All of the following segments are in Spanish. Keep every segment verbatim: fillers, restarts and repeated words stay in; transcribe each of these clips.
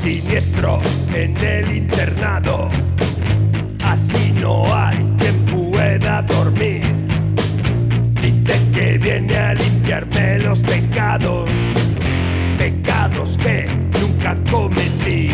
siniestros en el internado. Así no hay quien pueda dormir. Dice que viene a limpiarme los pecados, pecados que nunca cometí.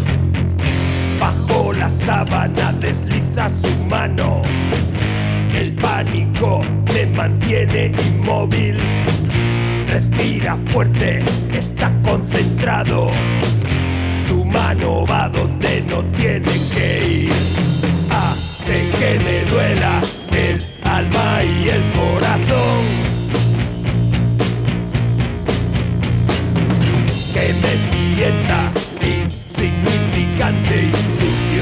Bajo la sábana desliza su mano. El pánico me mantiene inmóvil. Respira fuerte, está concentrado. Su mano va donde no tiene que ir. Hace que me duela el alma y el corazón. Que me sienta insignificante y sucio.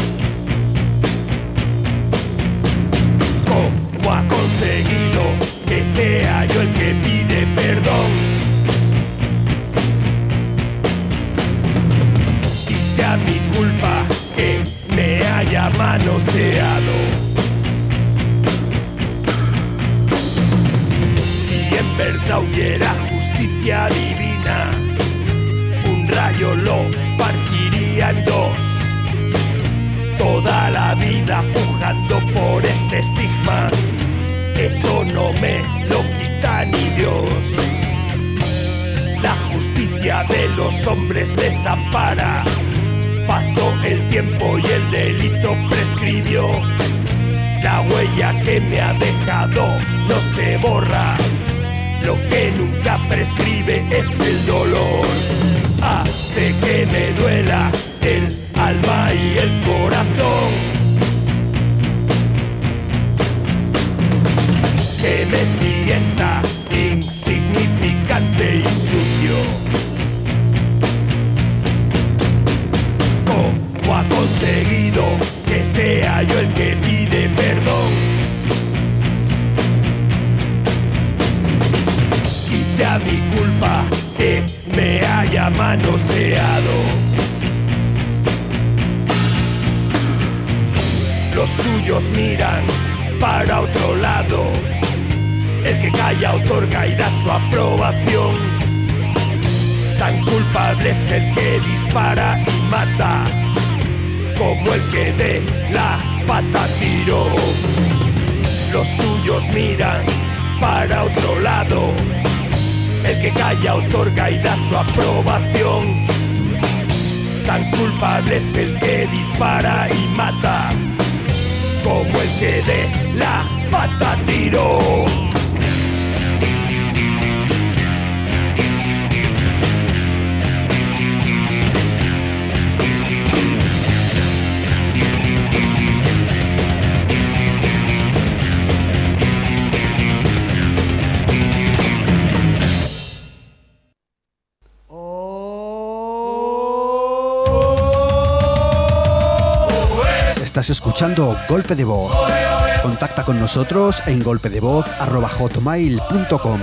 ¿Cómo ha conseguido que sea yo el que pide perdón? Y sea mi culpa que me haya manoseado. Si en verdad hubiera justicia divina, un rayo lo partiría en dos. Toda la vida pujando por este estigma, eso no me lo quita ni Dios. La justicia de los hombres les ampara. Pasó el tiempo y el delito prescribió. La huella que me ha dejado no se borra. Lo que nunca prescribe es el dolor. Hace que me duela el alma y el corazón. Que me sienta insignificante y sucio. ¿Cómo ha conseguido que sea yo el que pide perdón? Y sea mi culpa que me haya manoseado. Los suyos miran para otro lado. El que calla otorga y da su aprobación. Tan culpable es el que dispara y mata como el que de la pata tiró. Los suyos miran para otro lado. El que calla otorga y da su aprobación. Tan culpable es el que dispara y mata como el que de la pata tiró. Estás escuchando Golpe de Voz. Contacta con nosotros en golpedevoz arroba hotmail punto com.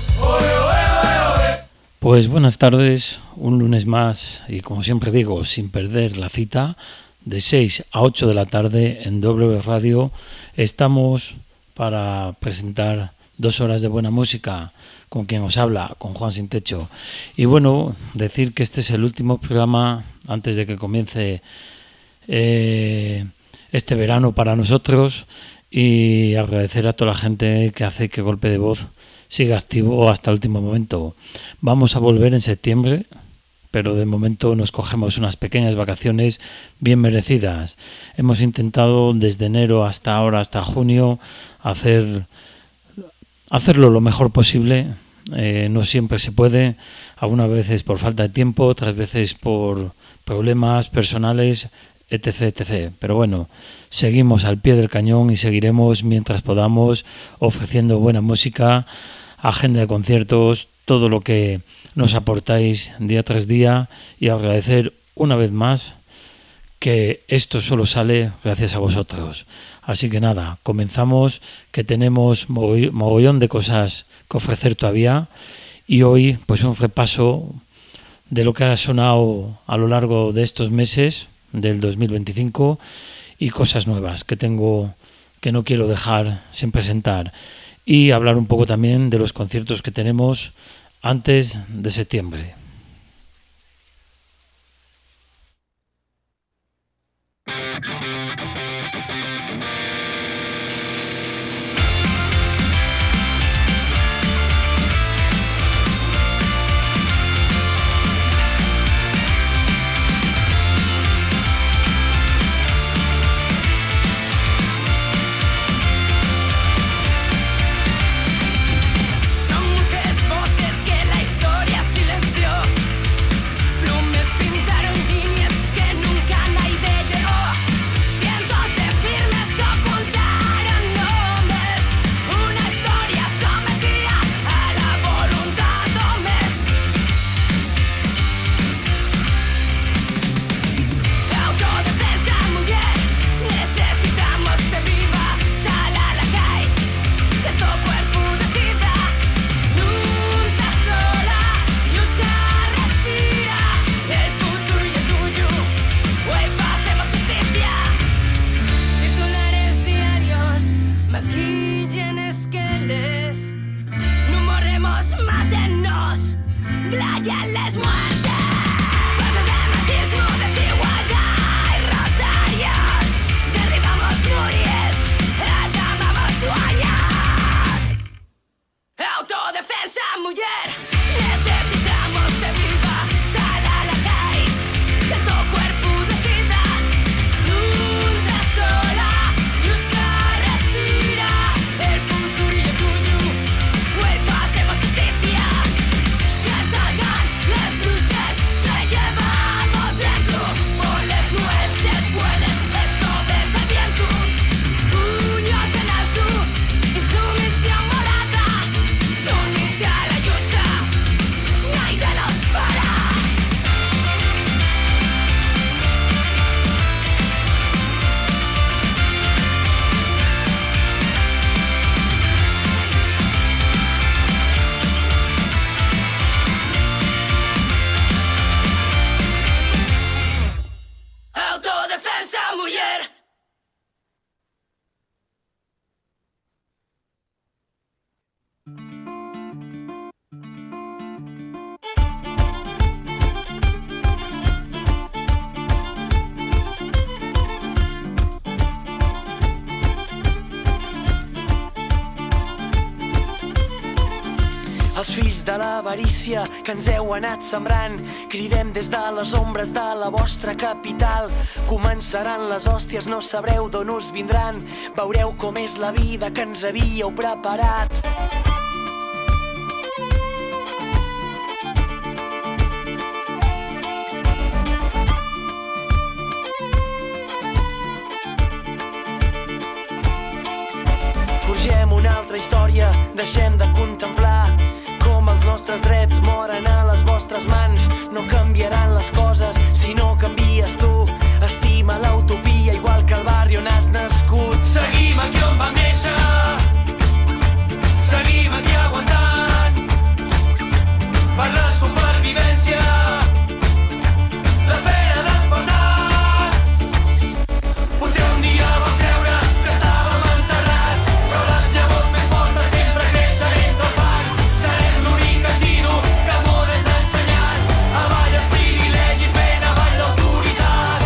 Pues buenas tardes, un lunes más y como siempre digo, sin perder la cita, de seis a ocho de la tarde en W Radio estamos para presentar dos horas de buena música con quien os habla, con Juan Sin Techo. Y bueno, decir que este es el último programa antes de que comience eh, este verano para nosotros y agradecer a toda la gente que hace que Golpe de Voz siga activo hasta el último momento. Vamos a volver en septiembre, pero de momento nos cogemos unas pequeñas vacaciones bien merecidas. Hemos intentado desde enero hasta ahora, hasta junio, hacer hacerlo lo mejor posible. Eh, no siempre se puede, algunas veces por falta de tiempo, otras veces por problemas personales, etc, etcétera. Pero bueno, seguimos al pie del cañón y seguiremos mientras podamos ofreciendo buena música, agenda de conciertos, todo lo que nos aportáis día tras día y agradecer una vez más que esto solo sale gracias a vosotros. Así que nada, comenzamos, que tenemos mogollón de cosas que ofrecer todavía y hoy pues un repaso de lo que ha sonado a lo largo de estos meses del dos mil veinticinco y cosas nuevas que tengo que no quiero dejar sin presentar y hablar un poco también de los conciertos que tenemos antes de septiembre. Playa les muertes, fotos de machismo, desigualdad y rosarios. Derribamos muries, acabamos sueños. Autodefensa, mujer, necesitamos de viva. Sal a la calle, que tu cuerpo decida. Una sola lucha respira. El futuro y el tuyo, vuelva, hacemos justicia. Que salgan las bruces, te llevamos dentro. Ponles nueces, hueles, esto besa el viento. Puños en alto, insumisión morada. Unite a la lucha, nadie nos para. Autodefensa, mujer. Els fills de l'avarícia que ens heu anat sembrant, cridem des de les ombres de la vostra capital. Començaran les hòsties, no sabreu d'on us vindran. Veureu com és la vida que ens havíeu preparat. Forgem una altra història, deixem de contemplar com els nostres drets moren a les vostres mans. No canviaran les coses si no canvies tu. Estima l'utopia igual que el barri on has nascut. Seguim aquí on vam néixer, seguim aquí aguantant per la supervivència, la feina despertant. Potser un dia vam creure que estàvem enterrats, però les llavors més fortes sempre creixen entre el fang. Serem l'únic antídot que el món ens ha ensenyat. Avall els privilegis, ben avall l'autoritat.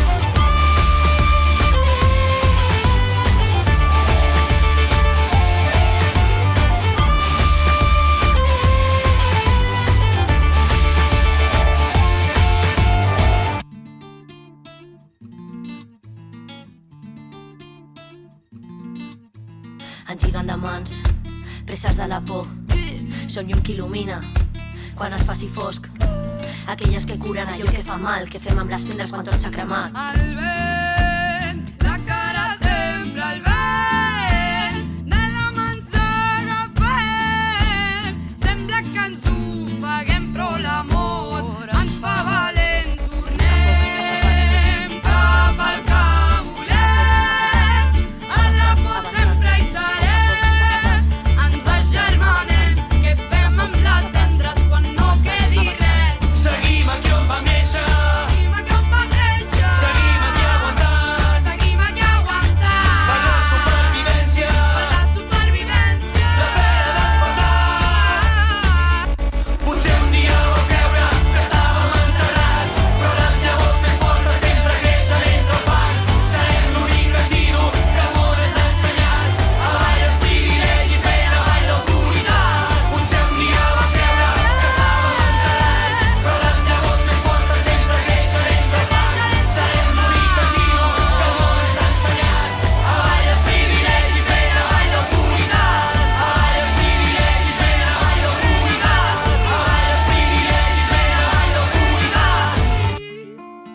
Ens lliguen de mans, preses de la por. Som llum que il·lumina quan es faci fosc. Aquelles que curen allò que fa mal, que fem amb les cendres quan tot s'ha cremat. El vent, la cara sempre al vent, de la mà ens agafem. Sembla que ens ofeguem, però l'amor ens fa valents. Tornem cap al que volem, a la por sempre hi serem. Ens agermanem, què fem amb les cendres quan no quedi res? Seguim aquí on vam néixer, Seguim aquí on vam néixer, seguim aquí aguantant seguim aquí aguantant per la supervivència, per la supervivència. la feina despertant. Potser un dia vau creure que estàvem enterrats, però les llavors més fortes sempre creixen entre el fang. Serem l'únic antídot que el món ens ha ensenyat. Avall els privilegis, ben avall l'autoritat. Potser un dia vau creure que estàvem enterrats, però les llavors més fortes sempre creixen entre el fang. Serem l'únic antídot que el món ens ha ensenyat. Avall els privilegis, ben avall l'autoritat. Avall els privilegis, ben avall l'autoritat. Avall els privilegis, ben avall l'autoritat.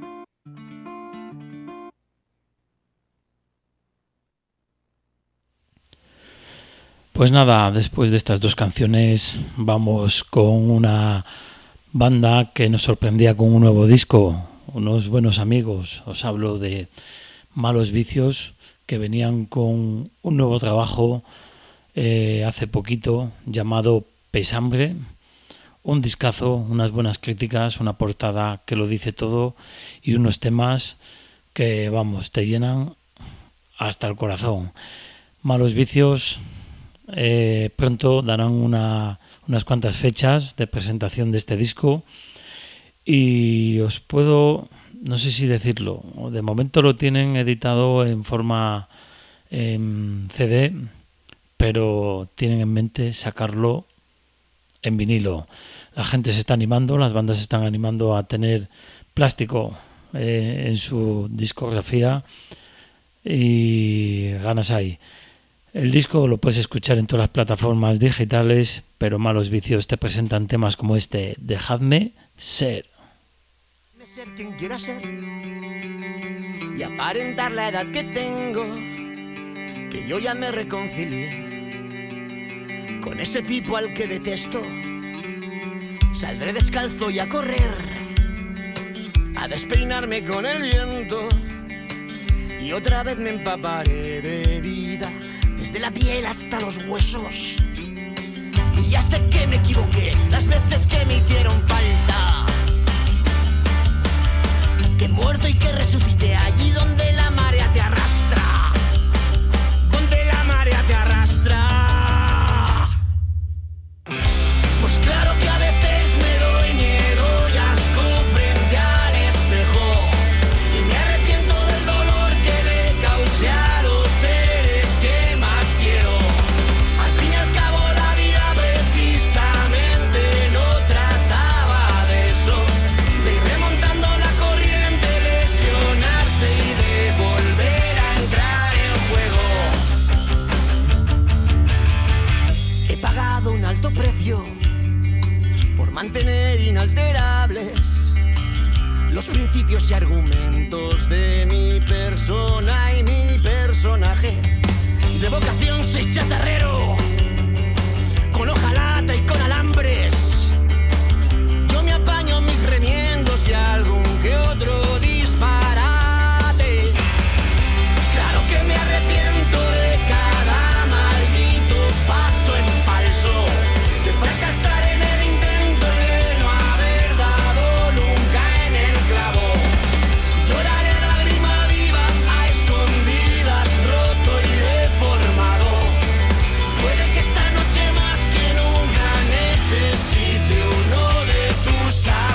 Pues nada, después de estas dos canciones vamos con una banda que nos sorprendía con un nuevo disco, unos buenos amigos. Os hablo de Malos Vicios, que venían con un nuevo trabajo eh, hace poquito llamado Pesambre, un discazo, unas buenas críticas, una portada que lo dice todo y unos temas que, vamos, te llenan hasta el corazón. Malos Vicios eh, pronto darán una, unas cuantas fechas de presentación de este disco y os puedo, no sé si decirlo, de momento lo tienen editado en forma en C D, pero tienen en mente sacarlo en vinilo. La gente se está animando, las bandas se están animando a tener plástico eh, en su discografía y ganas hay. El disco lo puedes escuchar en todas las plataformas digitales, pero Malos Vicios te presentan temas como este, Dejadme ser. Ser quien quiera ser y aparentar la edad que tengo, que yo ya me reconcilié con ese tipo al que detesto. Saldré descalzo y a correr, a despeinarme con el viento, y otra vez me empaparé de vida, desde la piel hasta los huesos. Y ya sé que me equivoqué las veces que me hicieron falta, que he muerto y que resucité allí donde la marea te arrastra, donde la marea te arrastra. Pues claro que a veces me doy miedo y asco frente al espejo, y me arrepiento del dolor que le causé a los seres que más quiero. Al fin y al cabo la vida precisamente no trataba de eso, de ir remontando la corriente, lesionarse y de volver a entrar en juego. He pagado un alto precio por mantener inalterables los principios y argumentos de mi persona y mi personaje. De vocación soy chatarrero, con hojalata y con alambres. Yo me apaño mis remiendos y algún que otro disparate. Claro que me arrepiento de cada maldito paso en falso, de fracasar en el intento y de no haber dado nunca en el clavo. Lloraré lágrima viva a escondidas, roto y deformado. Puede que esta noche más que nunca necesite uno de tus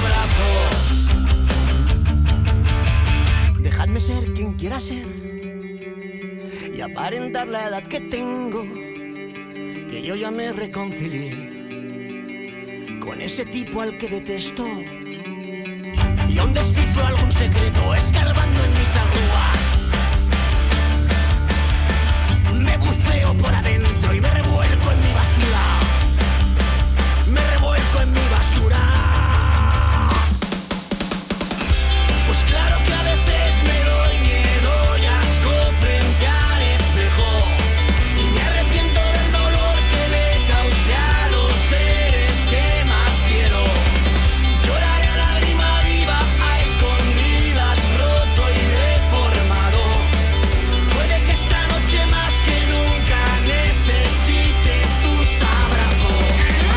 abrazos. Dejadme ser quien quiera ser y aparentar la edad que tengo, que yo ya me reconcilié con ese tipo al que detesto, y aún descifro algún secreto escarbando en mis arrugas. Me buceo por adentro y me revuelco en mi basura, me revuelco en mi basura. Pues claro que a veces me doy miedo y asco frente al espejo, y me arrepiento del dolor que le causé a los seres que más quiero. Lloraré a lágrima viva a escondidas, roto y deformado. Puede que esta noche más que nunca necesite tus abrazos.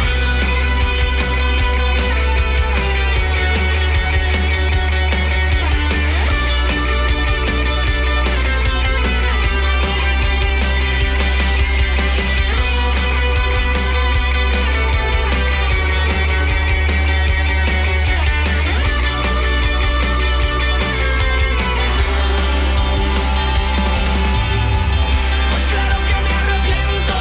Pues claro que me arrepiento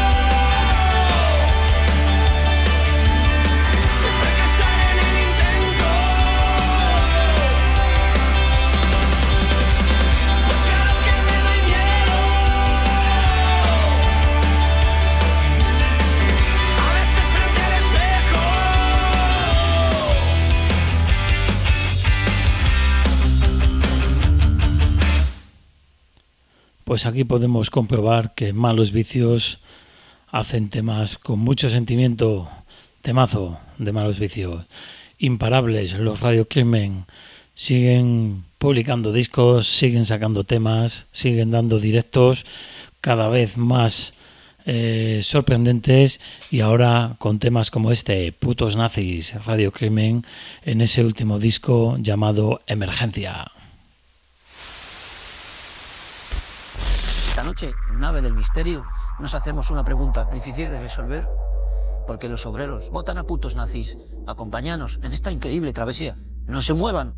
de fracasar en el intento. Pues claro que me doy miedo a veces frente al espejo. Pues aquí podemos comprobar que Malos Vicios hacen temas con mucho sentimiento. Temazo de Malos Vicios. Imparables, los Radio Crimen siguen publicando discos, siguen sacando temas, siguen dando directos cada vez más eh, sorprendentes, y ahora con temas como este, Putos Nazis, Radio Crimen, en ese último disco llamado Emergencia. Esta noche, nave del misterio, nos hacemos una pregunta difícil de resolver. ¿Por qué los obreros votan a putos nazis? Acompáñanos en esta increíble travesía. No se muevan.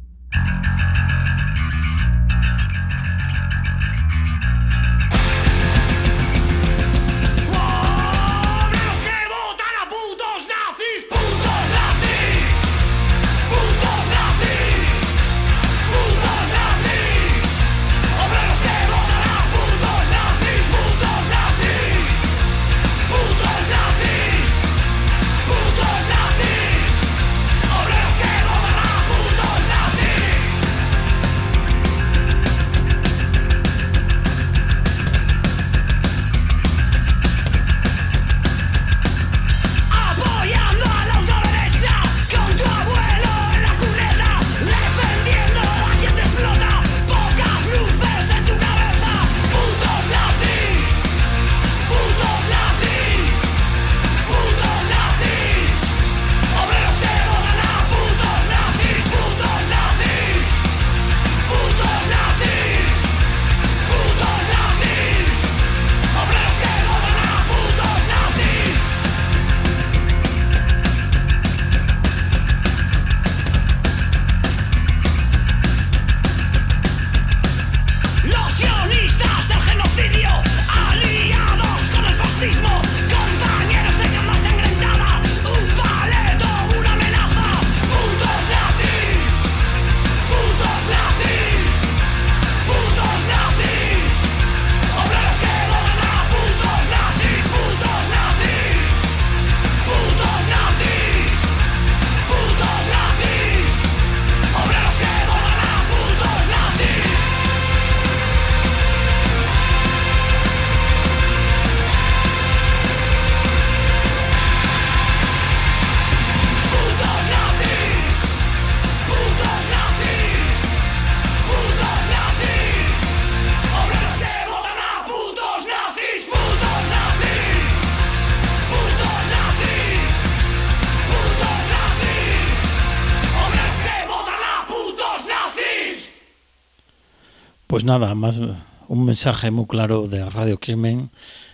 Pues nada, más un mensaje muy claro de Radio Crimen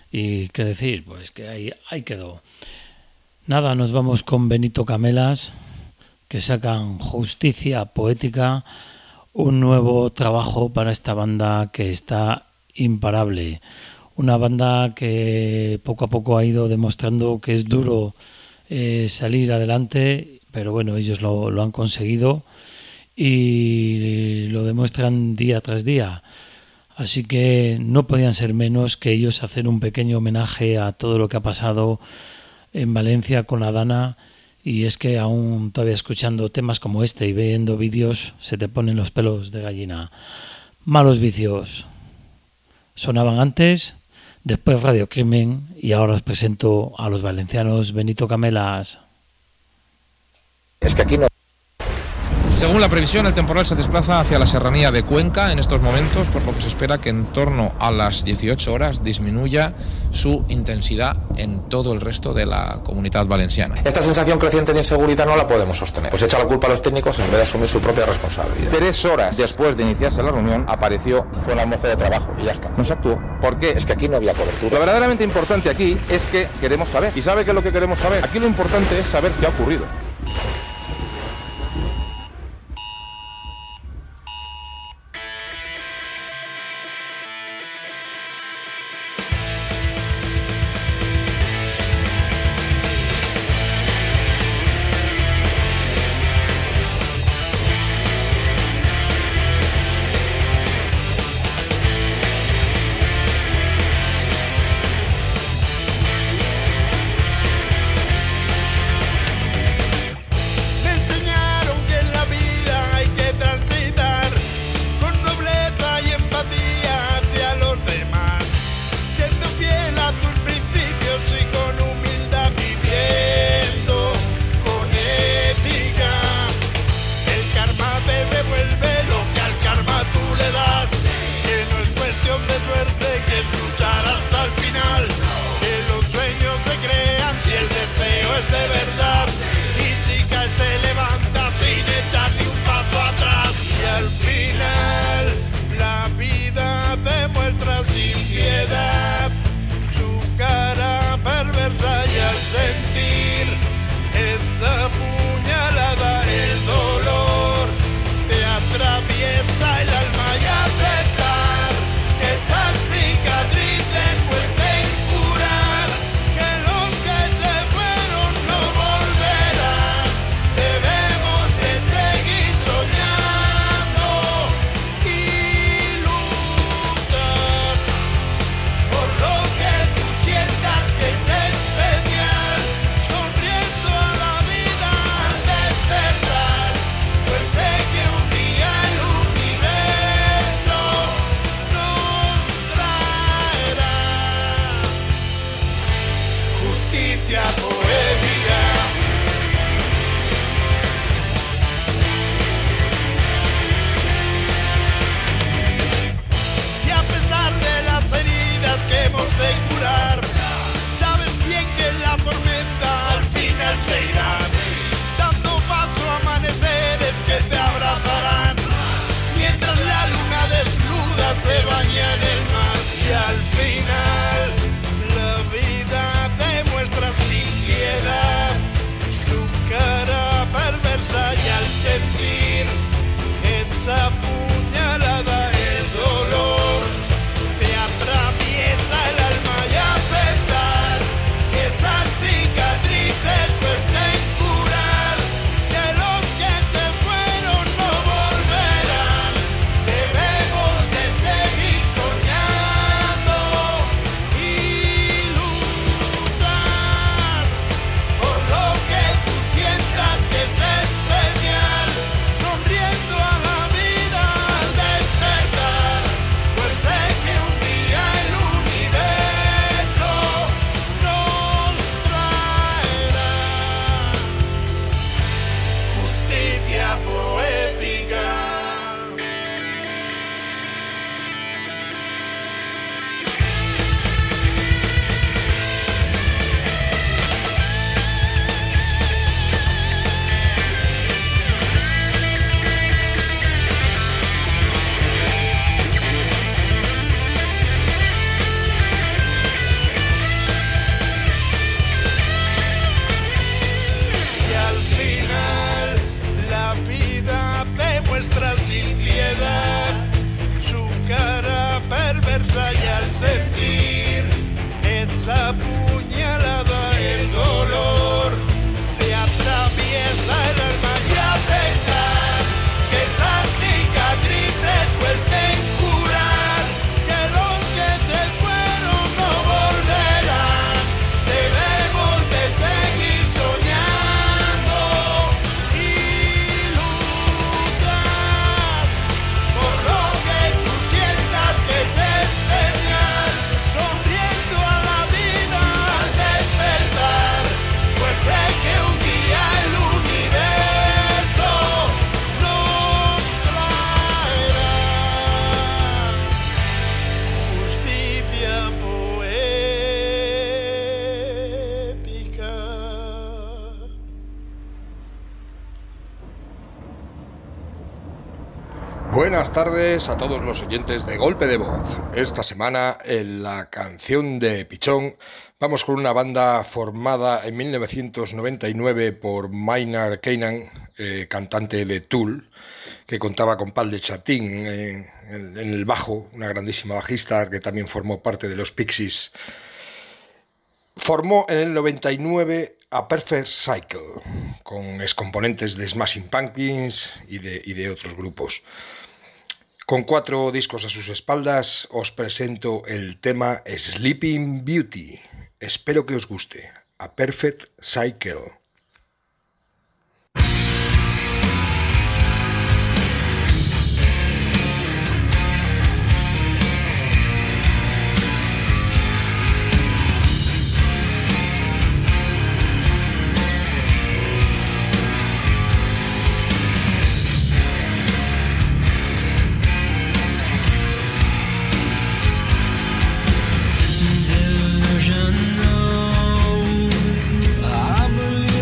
y qué decir, pues que ahí, ahí quedó. Nada, nos vamos con Benito Camelas, que sacan Justicia Poética, un nuevo trabajo para esta banda que está imparable. Una banda que poco a poco ha ido demostrando que es duro eh, salir adelante, pero bueno, ellos lo, lo han conseguido y lo demuestran día tras día. Así que no podían ser menos que ellos hacer un pequeño homenaje a todo lo que ha pasado en Valencia con Adana, y es que aún todavía escuchando temas como este y viendo vídeos se te ponen los pelos de gallina. Malos Vicios sonaban antes, después Radio Crimen, y ahora os presento a los valencianos Benito Camelas. Es que aquí no. Según la previsión, el temporal se desplaza hacia la serranía de Cuenca en estos momentos, por lo que se espera que en torno a las dieciocho horas disminuya su intensidad en todo el resto de la Comunidad Valenciana. Esta sensación creciente de inseguridad no la podemos sostener, pues echa la culpa a los técnicos en vez de asumir su propia responsabilidad. Tres horas después de iniciarse la reunión apareció, fue el almuerzo de trabajo y ya está. No se actuó. ¿Por qué? Es que aquí no había cobertura. Lo verdaderamente importante aquí es que queremos saber. ¿Y sabe qué es lo que queremos saber? Aquí lo importante es saber qué ha ocurrido. justicia poética. Y a pesar de las heridas que hemos de curar, sabes bien que la tormenta al final se irá, dando paso a amaneceres que te abrazarán, mientras la luna desnuda se baña en el mar. Y al final la vida te muestra sin piedad su cara perversa, y al sentir esa puñalada el dolor te atraviesa el alma, y a pesar que esas cicatrices cuesten curar, que los que se fueron no volverán, debemos de seguir soñando y luchar por lo que tú sientas que es especial, sonriendo a la vida al despertar, pues sé que un día el universo nos traerá justicia poética. Y al final la vida te muestra sin piedad su cara perversa, y al sentir esa puñalada el dolor te atraviesa el alma, y a pesar que esas cicatrices cuesten curar, que los que se fueron no volverán, debemos de seguir soñando y luchar por lo que tú sientas que es especial, sonriendo a la vida al despertar, pues sé que un día el universo nos traerá justicia poética. Buenas tardes a todos los oyentes de Golpe de Voz. Esta semana, en la canción de Pichón, vamos con una banda formada en mil novecientos noventa y nueve por Maynard Keenan, eh, cantante de Tool, que contaba con Paul de Chatín eh, en, en el bajo, una grandísima bajista que también formó parte de los Pixies. Formó en el noventa y nueve a Perfect Cycle, con excomponentes de Smashing Pumpkins y de, y de otros grupos. Con cuatro discos a sus espaldas, os presento el tema Sleeping Beauty. Espero que os guste. A Perfect Cycle. I believe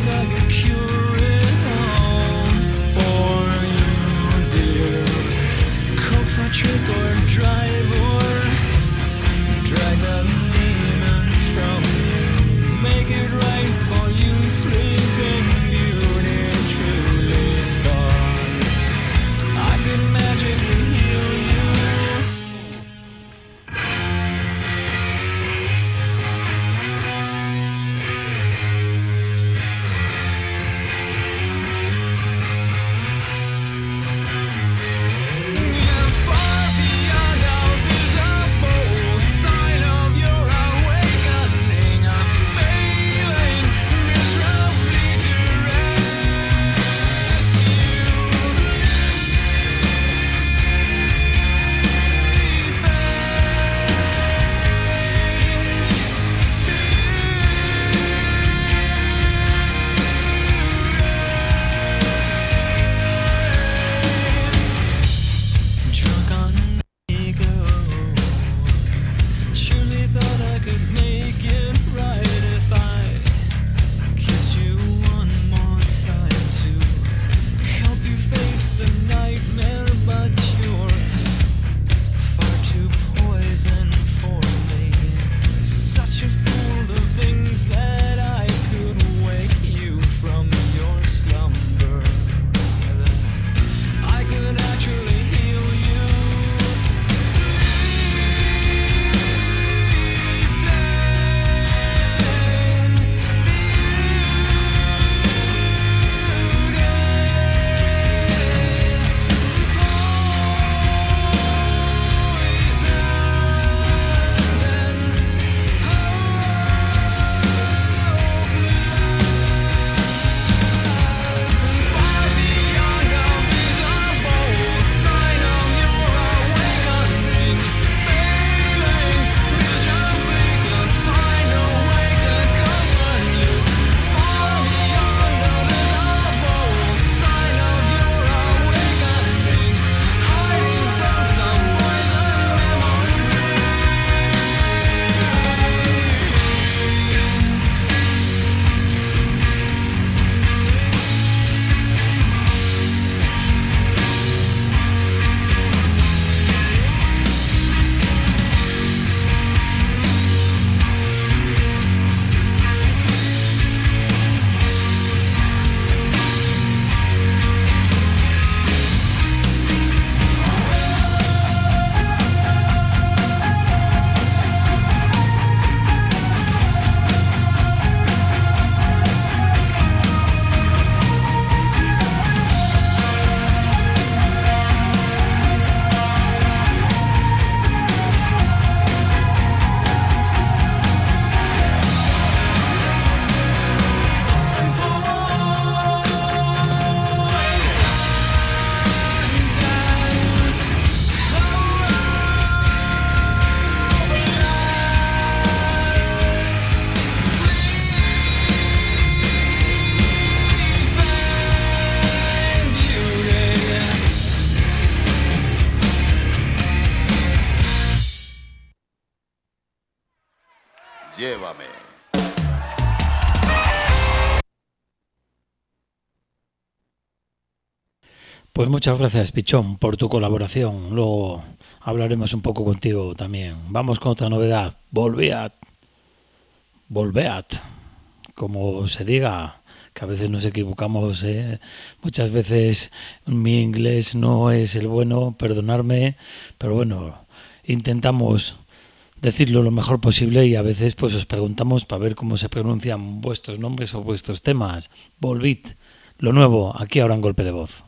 Pues muchas gracias, Pichón, por tu colaboración. Luego hablaremos un poco contigo también. Vamos con otra novedad. Volveat. Volveat. Como se diga, que a veces nos equivocamos, ¿eh? Muchas veces mi inglés no es el bueno, perdonadme, pero bueno, intentamos decirlo lo mejor posible y a veces pues os preguntamos para ver cómo se pronuncian vuestros nombres o vuestros temas. Volvit, lo nuevo, aquí ahora en Golpe de Voz.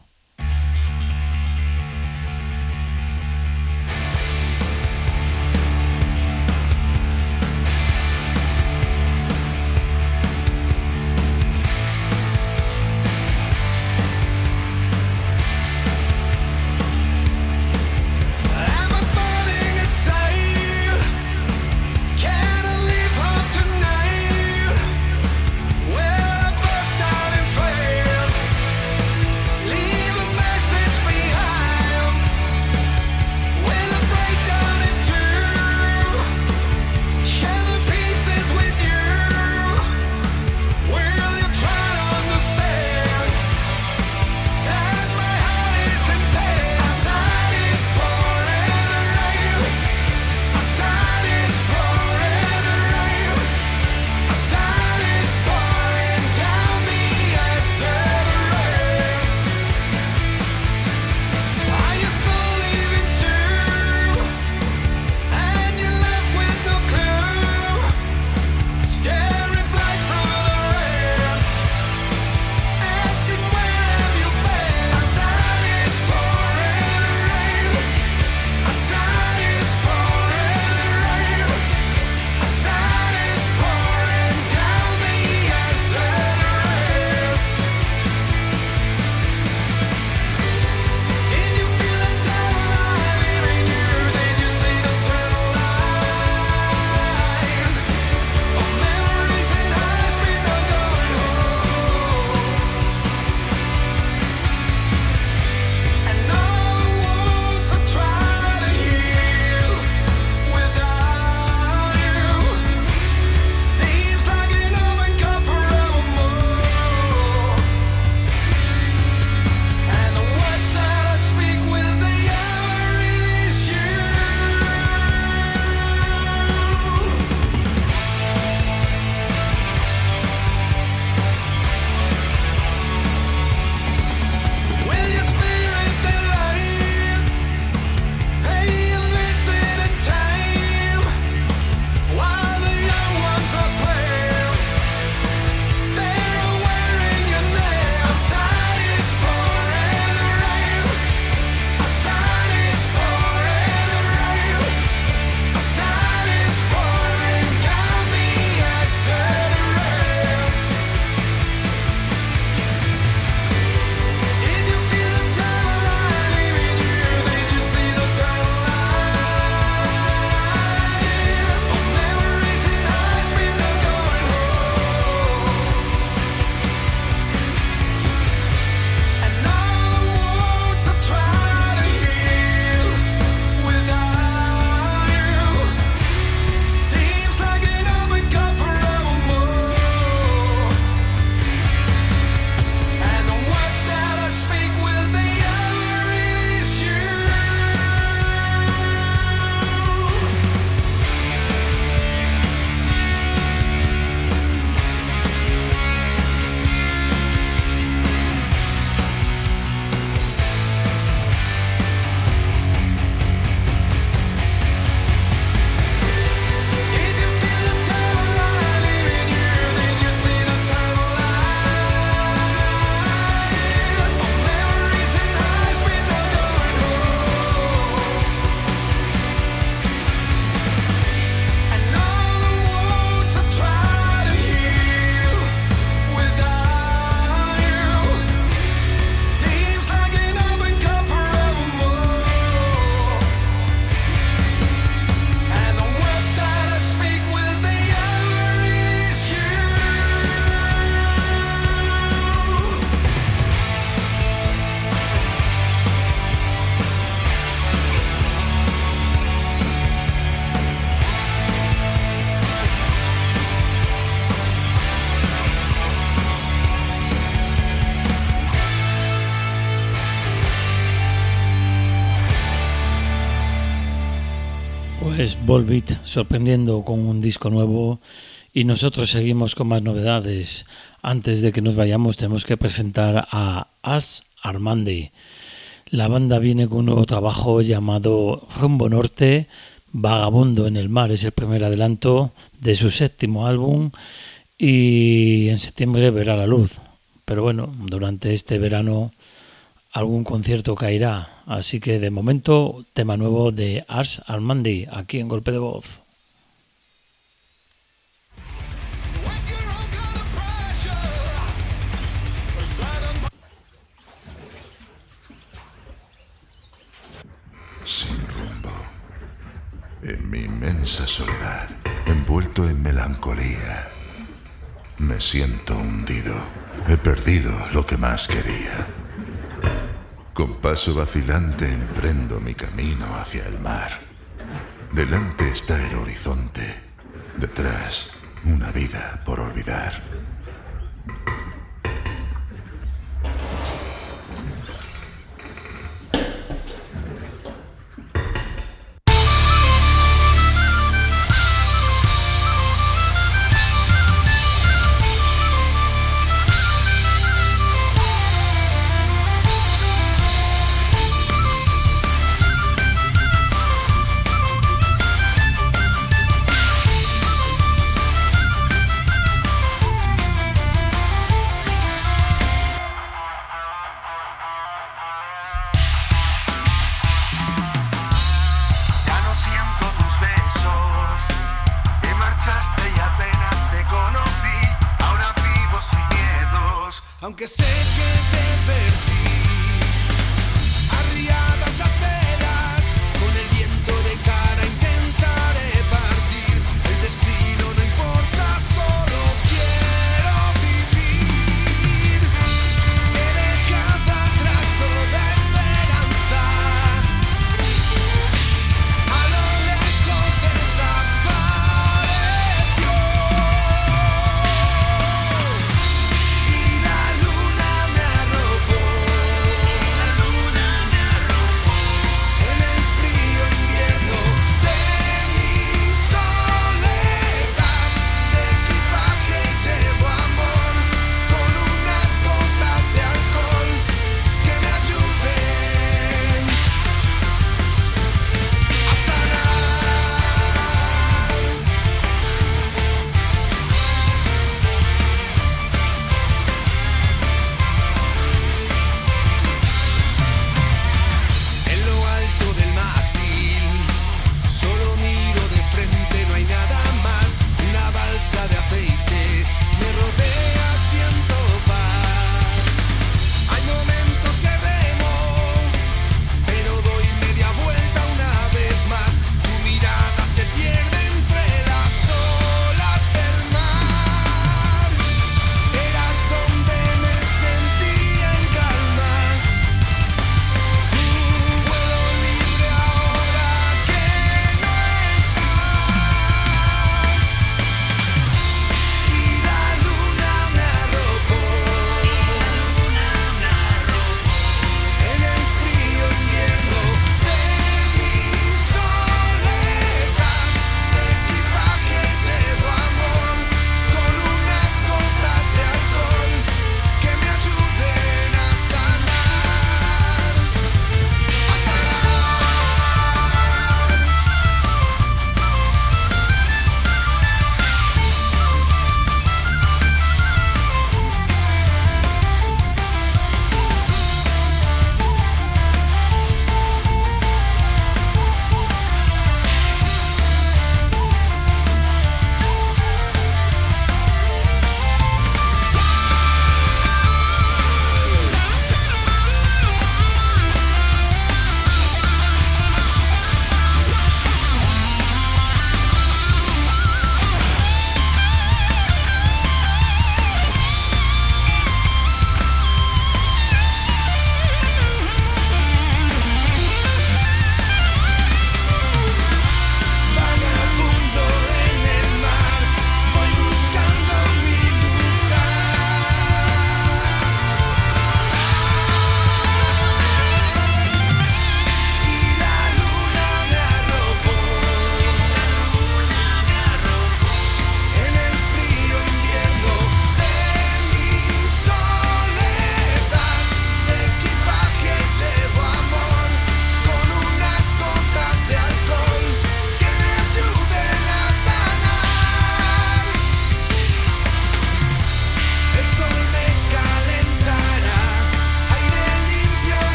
Leave Pues Volbeat sorprendiendo con un disco nuevo y nosotros seguimos con más novedades. Antes de que nos vayamos tenemos que presentar a As Armandi. La banda viene con un nuevo trabajo llamado Rumbo Norte, Vagabundo en el Mar. Es el primer adelanto de su séptimo álbum y en septiembre verá la luz. Pero bueno, durante este verano algún concierto caerá. Así que de momento, tema nuevo de As Armandi, aquí en Golpe de Voz. Sin rumbo, en mi inmensa soledad, envuelto en melancolía, me siento hundido. He perdido lo que más quería. Con paso vacilante emprendo mi camino hacia el mar. Delante está el horizonte, detrás una vida por olvidar. Aunque sé que te perdí, arriadas las velas, con el viento de cara intentaré partir. El destino no importa, solo quiero vivir. He dejado atrás toda esperanza, a lo lejos desapareció. Y la luna me arropó.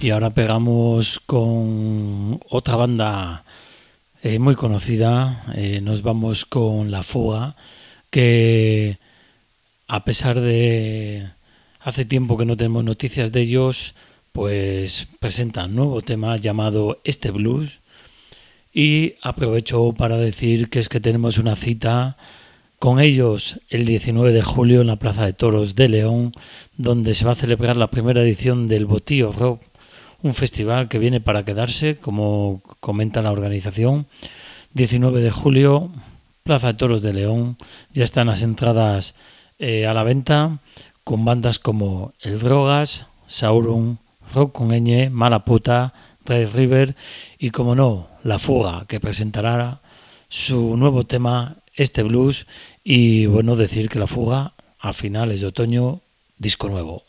Y ahora pegamos con otra banda eh, muy conocida. Eh, nos vamos con La Fuga, que a pesar de hace tiempo que no tenemos noticias de ellos, pues presentan un nuevo tema llamado Este Blues. Y aprovecho para decir que es que tenemos una cita con ellos el diecinueve de julio en la Plaza de Toros de León, donde se va a celebrar la primera edición del Botillo Rock, un festival que viene para quedarse, como comenta la organización. diecinueve de julio, Plaza de Toros de León, ya están las entradas eh, a la venta, con bandas como El Drogas, Sauron, Rock con Ñ, Mala Puta, Red River y, como no, La Fuga, que presentará su nuevo tema, Este Blues. Y bueno, decir que La Fuga a finales de otoño, disco nuevo.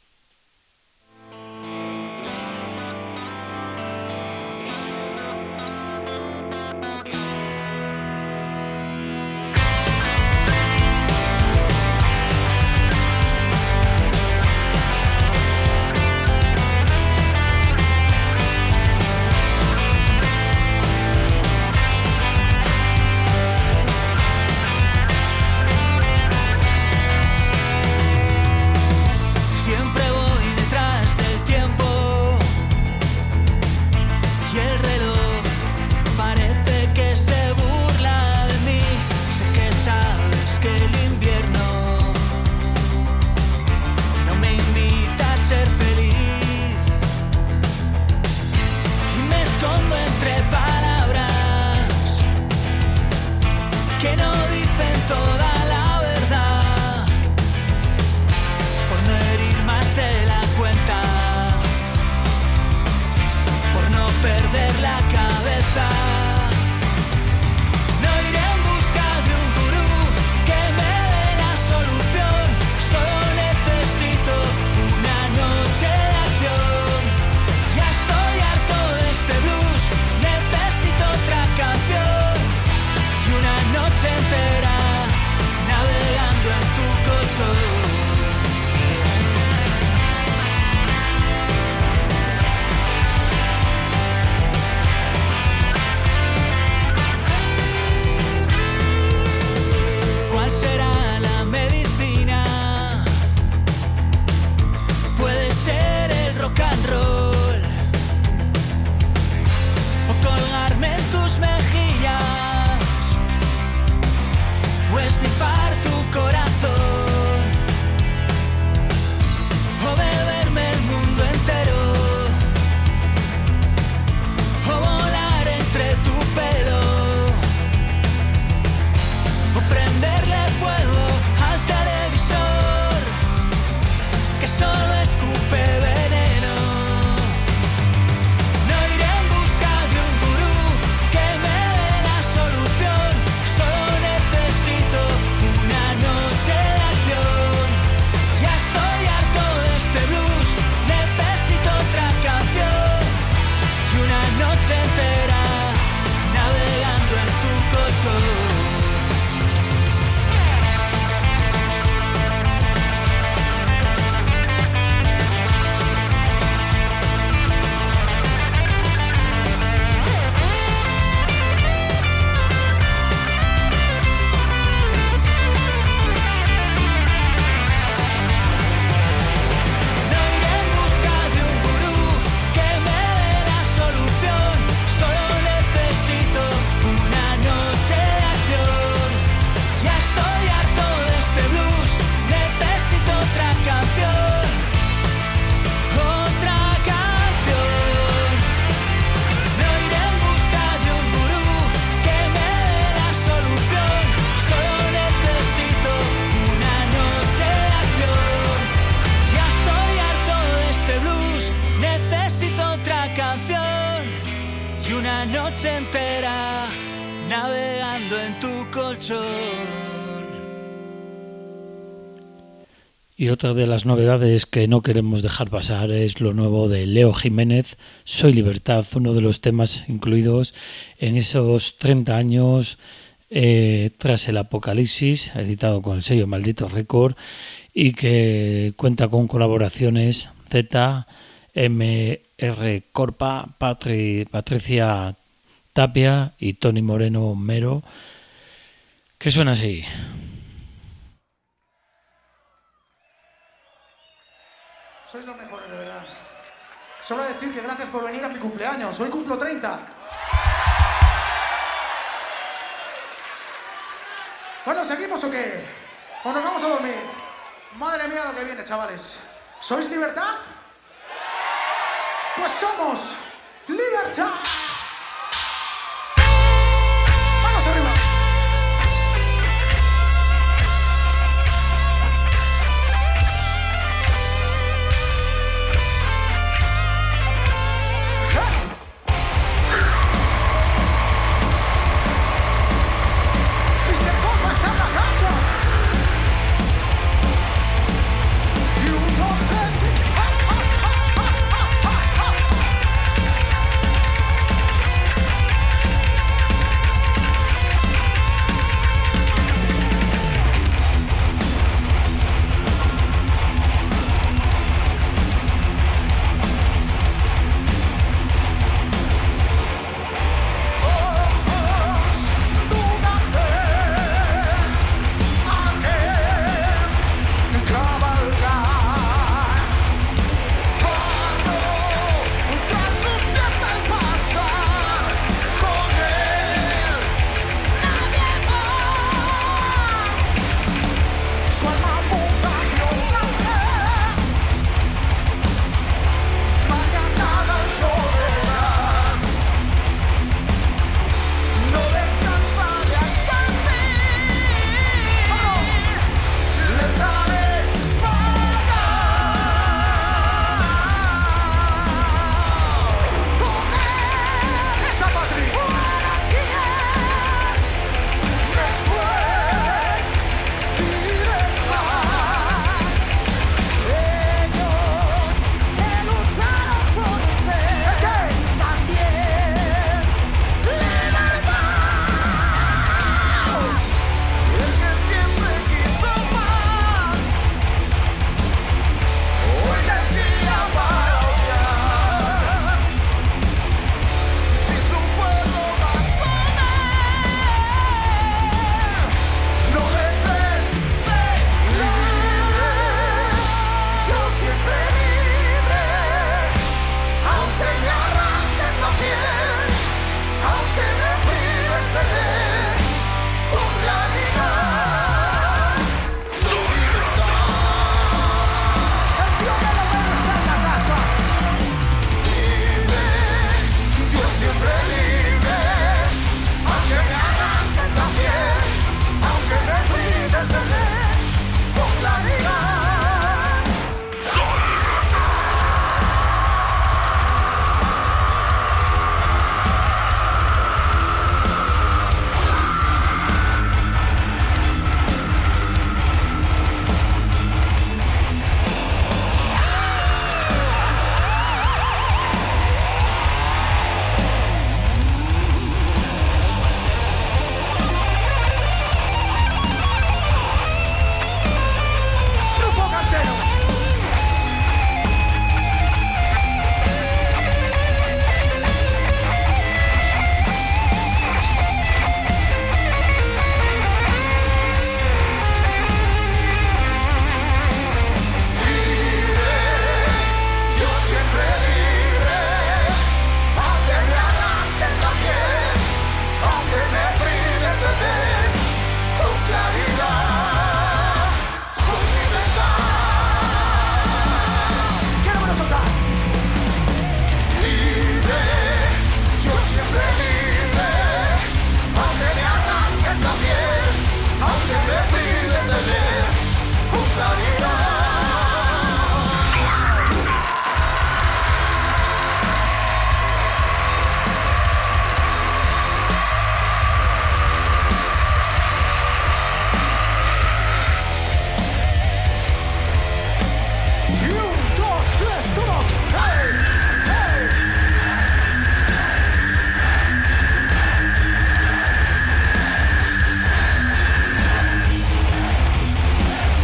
noche entera navegando en tu colchón. Y otra de las novedades que no queremos dejar pasar es lo nuevo de Leo Jiménez, Soy Libertad, uno de los temas incluidos en esos treinta años eh, tras el apocalipsis, editado con el sello Maldito Record, y que cuenta con colaboraciones Z, M R. Corpa, Patri, Patricia Tapia y Tony Moreno Mero, que suena así. Sois los mejores, de verdad. Solo decir que gracias por venir a mi cumpleaños. Hoy cumplo treinta. Bueno, ¿seguimos o qué? ¿O nos vamos a dormir? Madre mía lo que viene, chavales. ¿Sois Libertad? Pues somos Libertad. ¡Vamos arriba!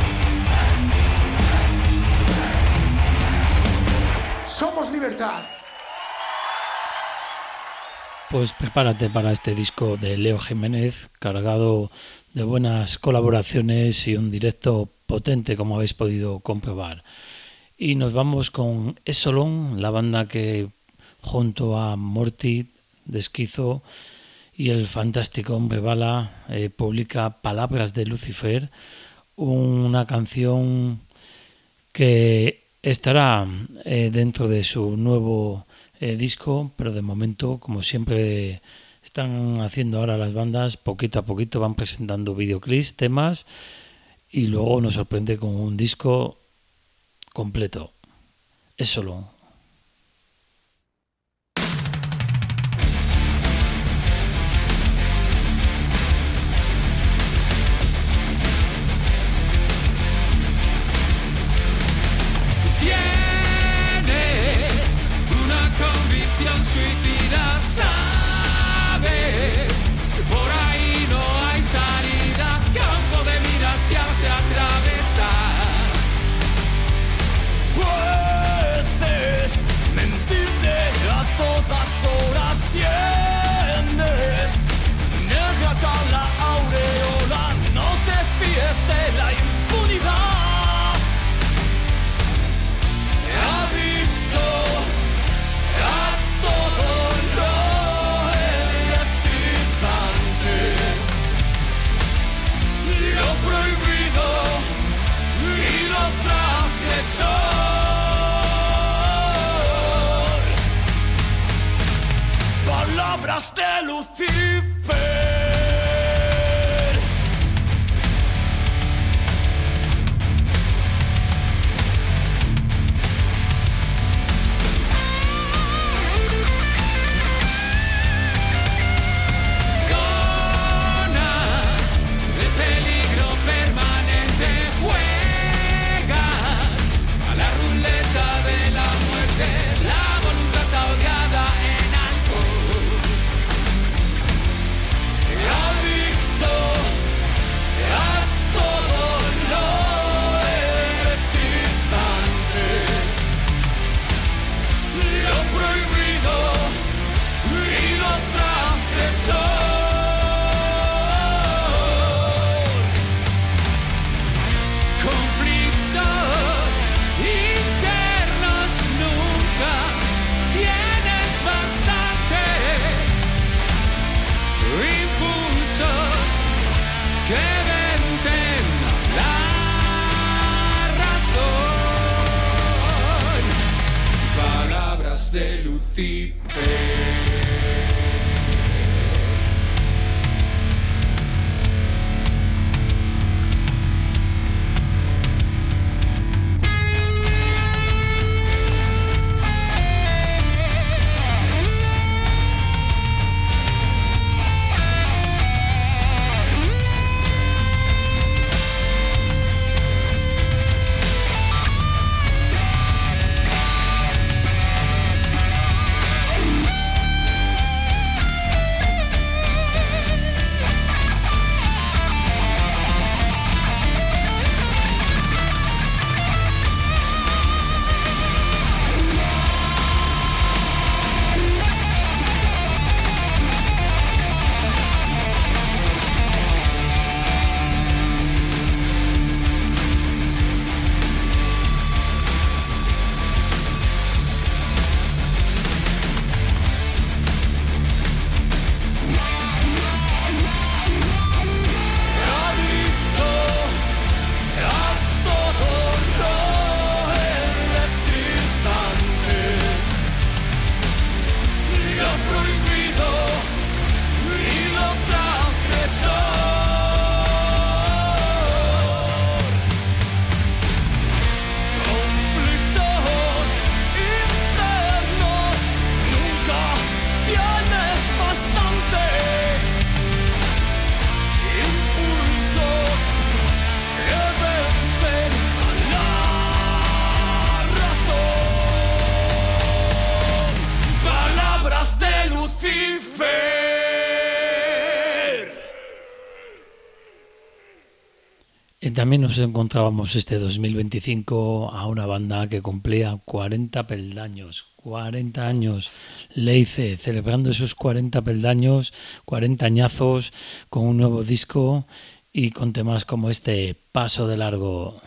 Libertad. Pues prepárate para este disco de Leo Jiménez, cargado de buenas colaboraciones y un directo potente, como habéis podido comprobar. Y nos vamos con Esolon, la banda que junto a Morty de Esquizo y el fantástico Hombre Bala eh, publica Palabras de Lucifer, una canción que estará eh, dentro de su nuevo eh, disco, pero de momento, como siempre están haciendo ahora las bandas, poquito a poquito van presentando videoclips, temas, y luego nos sorprende con un disco completo. Es solo. Suicida, sabe que por ahí no hay salida, campo de miras que has de atravesar. Puedes mentirte a todas horas, tienes negras a la aureola, no te fíes de la impunidad. Adicto a todo lo electrizante, lo prohibido y lo transgresor. Palabras de Lucifer. De Lucifer. Y también nos encontrábamos este dos mil veinticinco a una banda que cumplía cuarenta peldaños, cuarenta años, Leice, celebrando esos cuarenta peldaños, cuarenta añazos, con un nuevo disco y con temas como este, Paso de Largo.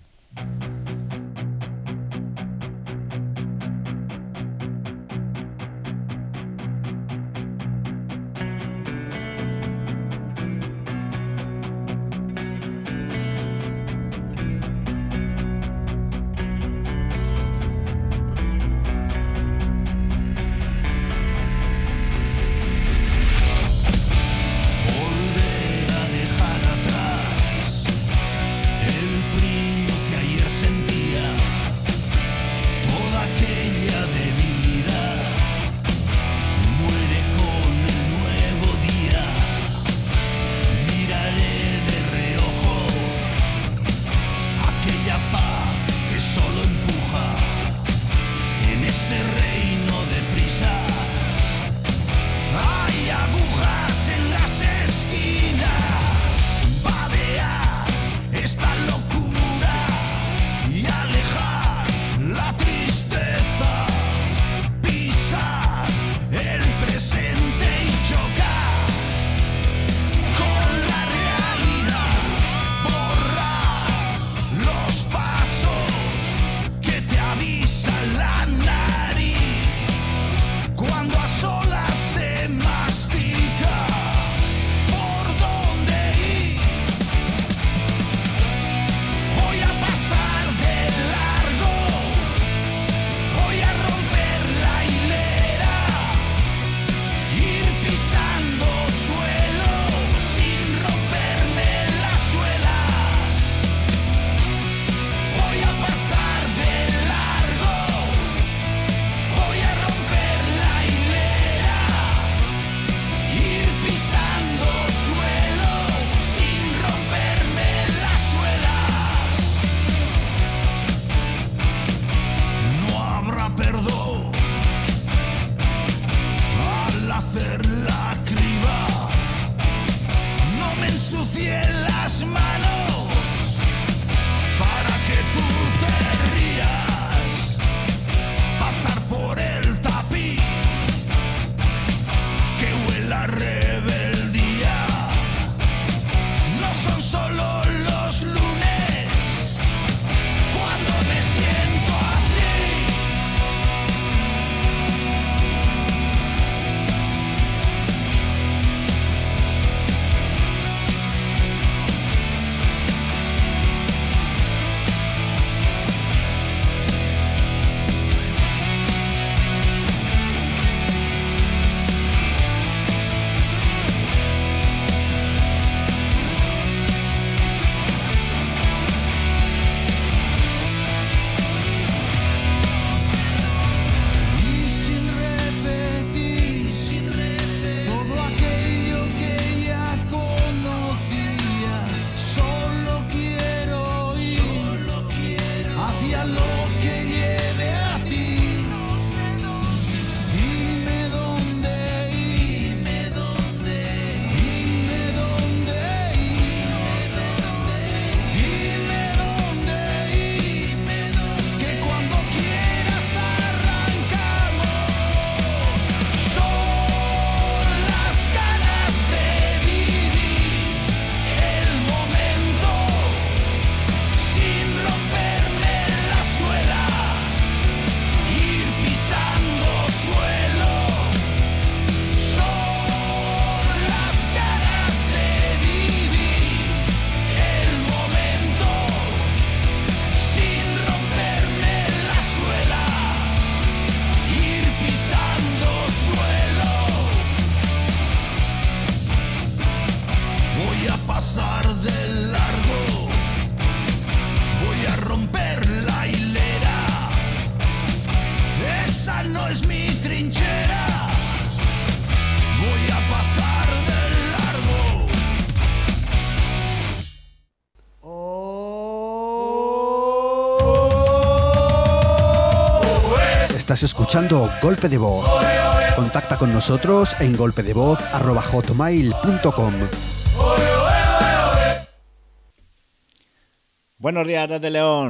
Estás escuchando Golpe de Voz. Contacta con nosotros en golpedevoz arroba hotmail punto com. Buenos días desde León.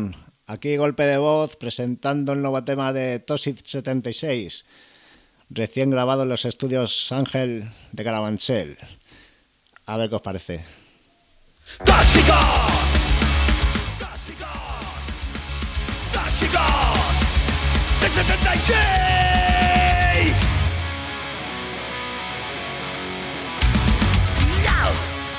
Aquí Golpe de Voz presentando el nuevo tema de Toxic setenta y seis, recién grabado en los estudios Ángel de Carabanchel. A ver qué os parece. ¡Tóxicos! ¡Tóxicos! ¡Tóxicos! ¡De setenta y seis! ¡No!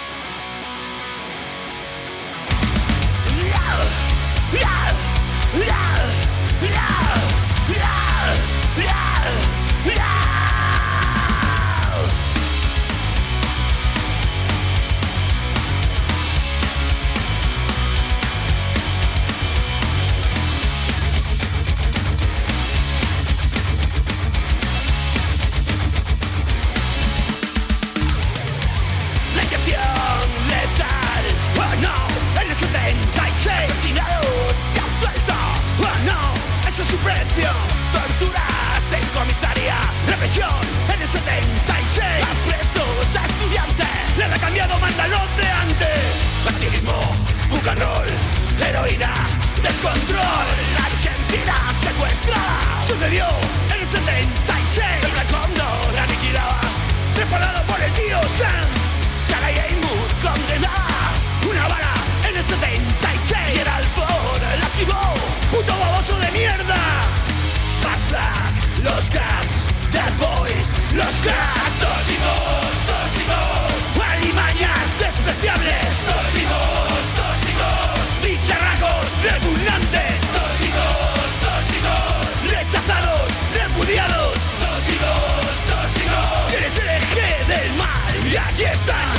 La inyección letal, oh no, en el setenta y seis asesinados y absueltos, oh no, eso es su precio. Torturas en comisaría, represión en el setenta y seis. A presos, a estudiantes, le han cambiado, manda los de antes. Activismo, book and roll, heroína, descontrol. La Argentina secuestrada, sucedió en el setenta y seis. El Black Condor aniquilaba, preparado por el tío Sam. Sarah Jane Moore condenada, una bala en el setenta y seis. Y era el Ford, la esquivó, puto baboso de mierda. Bad Flag, los Camps, Dead Boys, los Crash. Tóxicos, tóxicos, alimañas despreciables. Tóxicos, tóxicos, bicharracos repugnantes. Tóxicos, tóxicos, rechazados, repudiados. Tóxicos, tóxicos, eres el eje del mal y aquí están.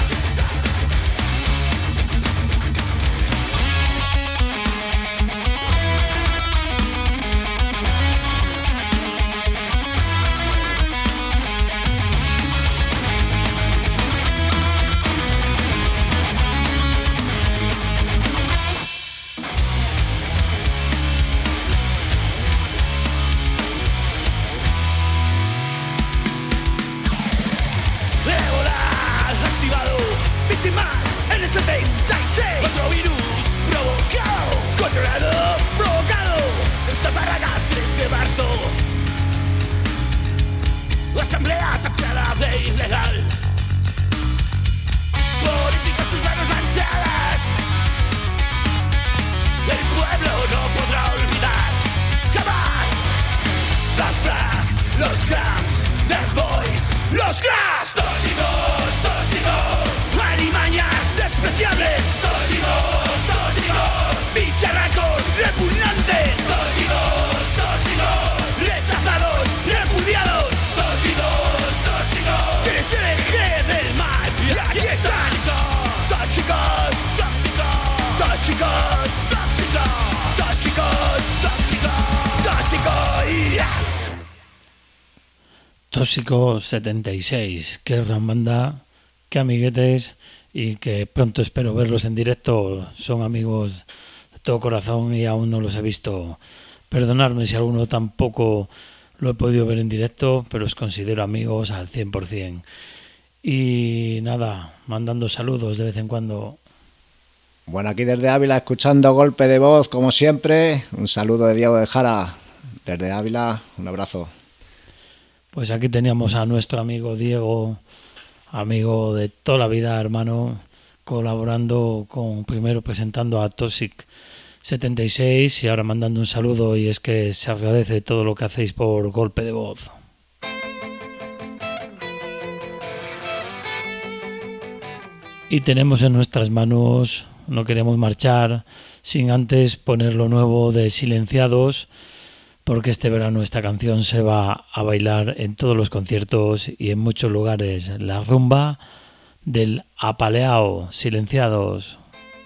En el setenta y seis, otro virus provocado, controlado, provocado. Esta parada tres de marzo, asamblea taxada de ilegal. Políticas sus manos manchadas, el pueblo no podrá olvidar jamás. Black Flag, los Camps, Dead Boys, los Crash. Tóxicos, tóxicos, alimañas despreciables. Tóxicos, tóxicos, bicharracos repugnantes. Tóxicos, tóxicos, rechazados, repudiados. Tóxicos, tóxicos, eres el eje del mal y aquí están. Tóxicos, tóxicos, tóxicos, tóxicos, tóxicos, tóxicos, tóxicos y ya. Tóxico setenta y seis, qué gran banda, qué amiguetes, y que pronto espero verlos en directo. Son amigos de todo corazón y aún no los he visto. Perdonadme si alguno tampoco lo he podido ver en directo, pero os considero amigos al cien por ciento. Y nada, mandando saludos de vez en cuando. Bueno, aquí desde Ávila escuchando Golpe de Voz como siempre. Un saludo de Diego de Jara desde Ávila, un abrazo. Pues aquí teníamos a nuestro amigo Diego, amigo de toda la vida, hermano, colaborando con, primero presentando a Toxic setenta y seis y ahora mandando un saludo, y es que se agradece todo lo que hacéis por Golpe de Voz. Y tenemos en nuestras manos, no queremos marchar sin antes poner lo nuevo de Silenciados, porque este verano esta canción se va a bailar en todos los conciertos y en muchos lugares. La rumba del Apaleao, Silenciados.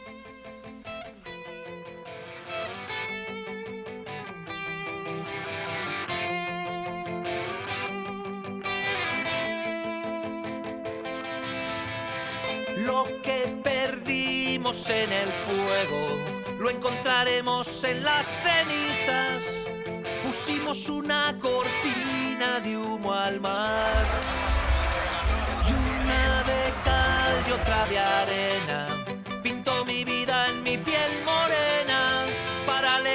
Lo que perdimos en el fuego lo encontraremos en las cenizas. Pusimos una cortina de humo al mar y una de cal y otra de arena. Pinto mi vida en mi piel morena para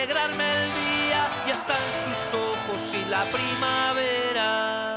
ojos y la primavera.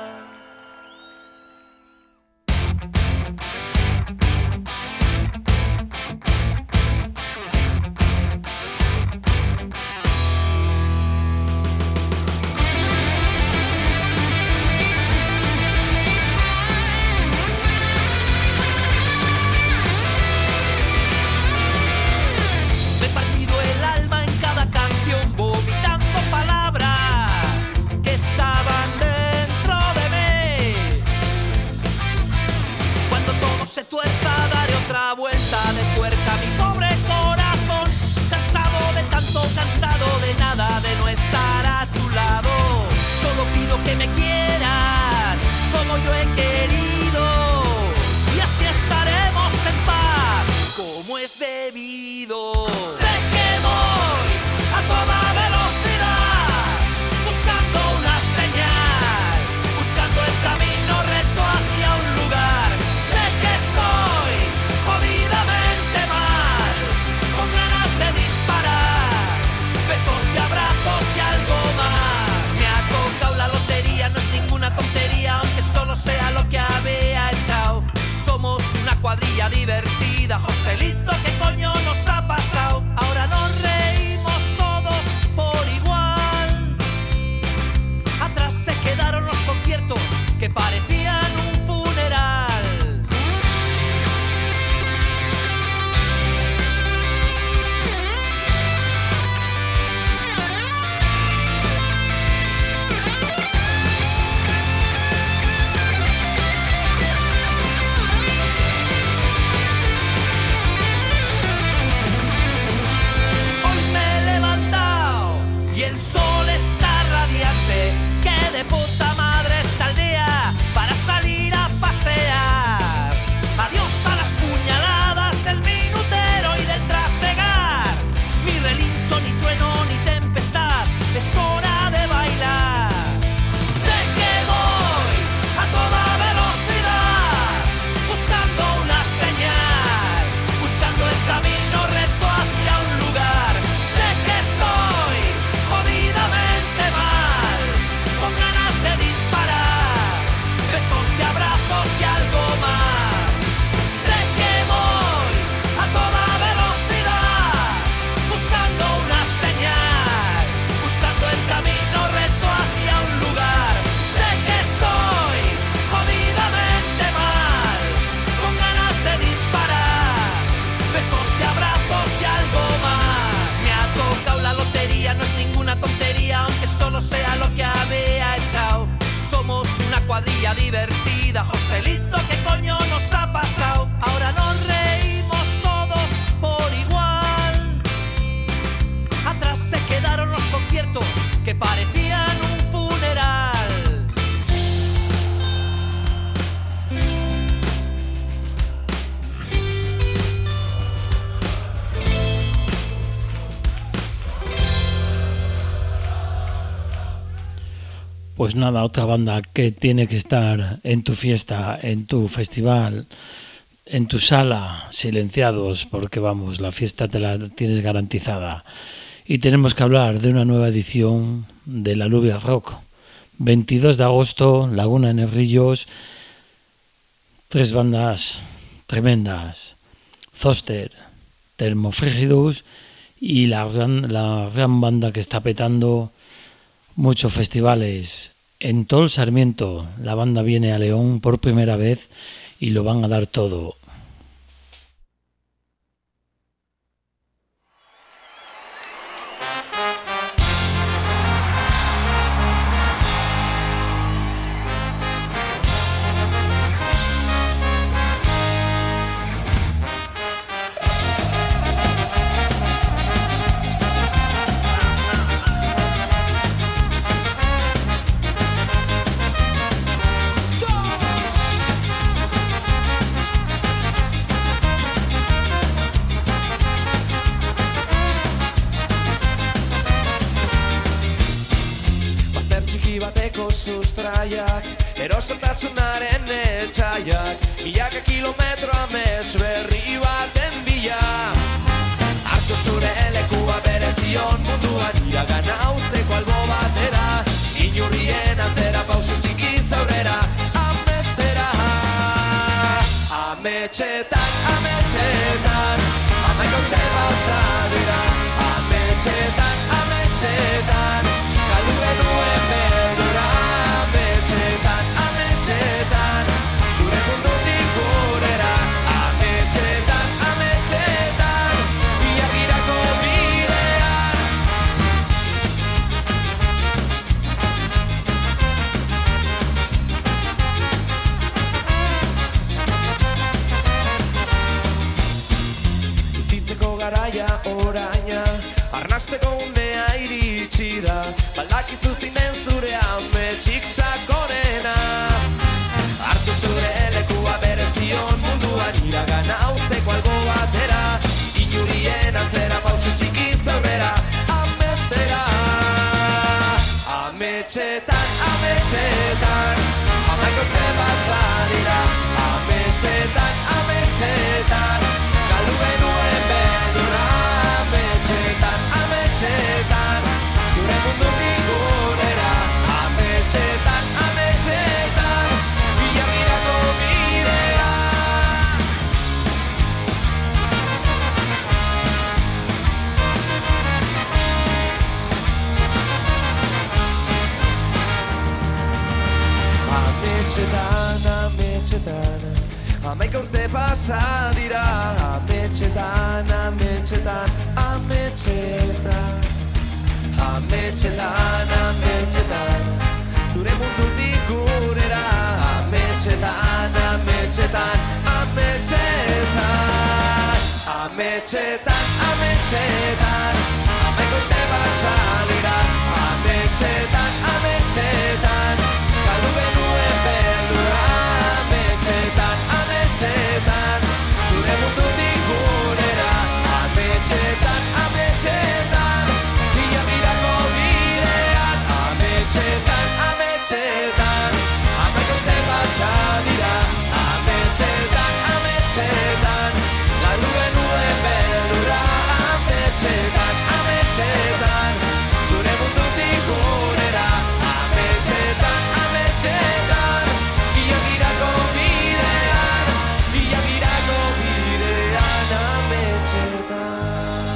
Se tuerza, daré otra vuelta de tuerca a mi pobre corazón, cansado de tanto, cansado de nada, de no estar a tu lado. Solo pido que me quieran como yo he querido, y así estaremos en paz como es debido. Sé que voy a toda velocidad, buscando una señal, buscando el camino recto hacia un lugar. Estoy jodidamente mal, con ganas de disparar, besos y abrazos y algo más. Me ha tocado la lotería, no es ninguna tontería, aunque solo sea lo que había echado. Somos una cuadrilla divertida, Joselito, ¿qué coño nos ha pasado? Ahora nos reímos todos por igual. Atrás se quedaron los conciertos que parecían un funeral. El sol está radiante, que de puta madre está el día para salir a pasear. Adiós a las puñaladas del minutero y del trasegar. Ni relincho, ni trueno, ni tempestad, es hora de bailar. Sé que voy a toda velocidad, buscando una señal, buscando el camino recto hacia un lugar. Sé que estoy jodidamente mal, con ganas de disparar, besos y abrazos y algo más. Sé que voy a toda velocidad, buscando una señal, buscando el camino recto hacia un lugar. Sé que estoy jodidamente mal, con ganas de disparar, besos y abrazos y algo más. Me ha tocado la lotería, no es ninguna tontería, aunque solo sea lo que había echado. Somos una cuadrilla divertida, Joselito, ¿qué coño nos ha pasado? Ahora nos reímos todos por igual. Atrás se quedaron los conciertos que parecían un funeral. Pues nada, otra banda que tiene que estar en tu fiesta, en tu festival, en tu sala, silenciados, porque vamos, la fiesta te la tienes garantizada. Y tenemos que hablar de una nueva edición de la Alluvial Rock. veintidós de agosto, Laguna de Nerrillos, tres bandas tremendas: Zoster, Thermofrigidus y la gran, la gran banda que está petando muchos festivales. En Tol Sarmiento, la banda viene a León por primera vez y lo van a dar todo. sustraiak erosotasunaren etxaiak milaka kilometro amets berri baten bila hartu zure lekua berezion munduan iragana uzteko albo batera Ametxetan, ametxetan, amaika urte pasa dira. Ametxetan, ametxetan, galdu genuen beldurra. Ametxetan, ametxetan, zure mundutik gurera. Ametxetan, ametxetan, ilargirako bidean. Bizitzeko garaia oraina, arnasteko unea iritsi da. Baldakizu zinen zure ametxik sakonena. Hartu zure lekua berezion munduan iragana usteko albo batera. Inurien antzera pausu txiki zaurera, amestera. Ametxetan, ametxetan, amaika urte pasa dira. Ametxetan, ametxetan, galdu genuen beldurra. Ametxetan, ametxetan, zure mundutik gurera. Ametxetan, ametxetan, ilargirako bidea. Ametxetan, ametxetan, amaika urte pasa dira. Ametxetan, ametxetan, ametxetan. Ametxetan, ametxetan, zure mundutik gurera. Ametxetan, ametxetan, ametxetan. Ametxetan, ametxetan, amaika urte pasa dira. Ametxetan, ametxetan, galdu genuen beldurra. Ametxetan, ametxetan, zure mundutik gurera. Ametxetan, ametxetan, ilargirako bidean. Ametxetan, ametxetan, amaika urte pasa dira. Ametxetan, ametxetan, galdu genuen beldurra. Ametxetan, ametxetan, zure mundutik gurera. Ametxetan, ametxetan, ilargirako bidean. Ilargirako bidean, ametxetan.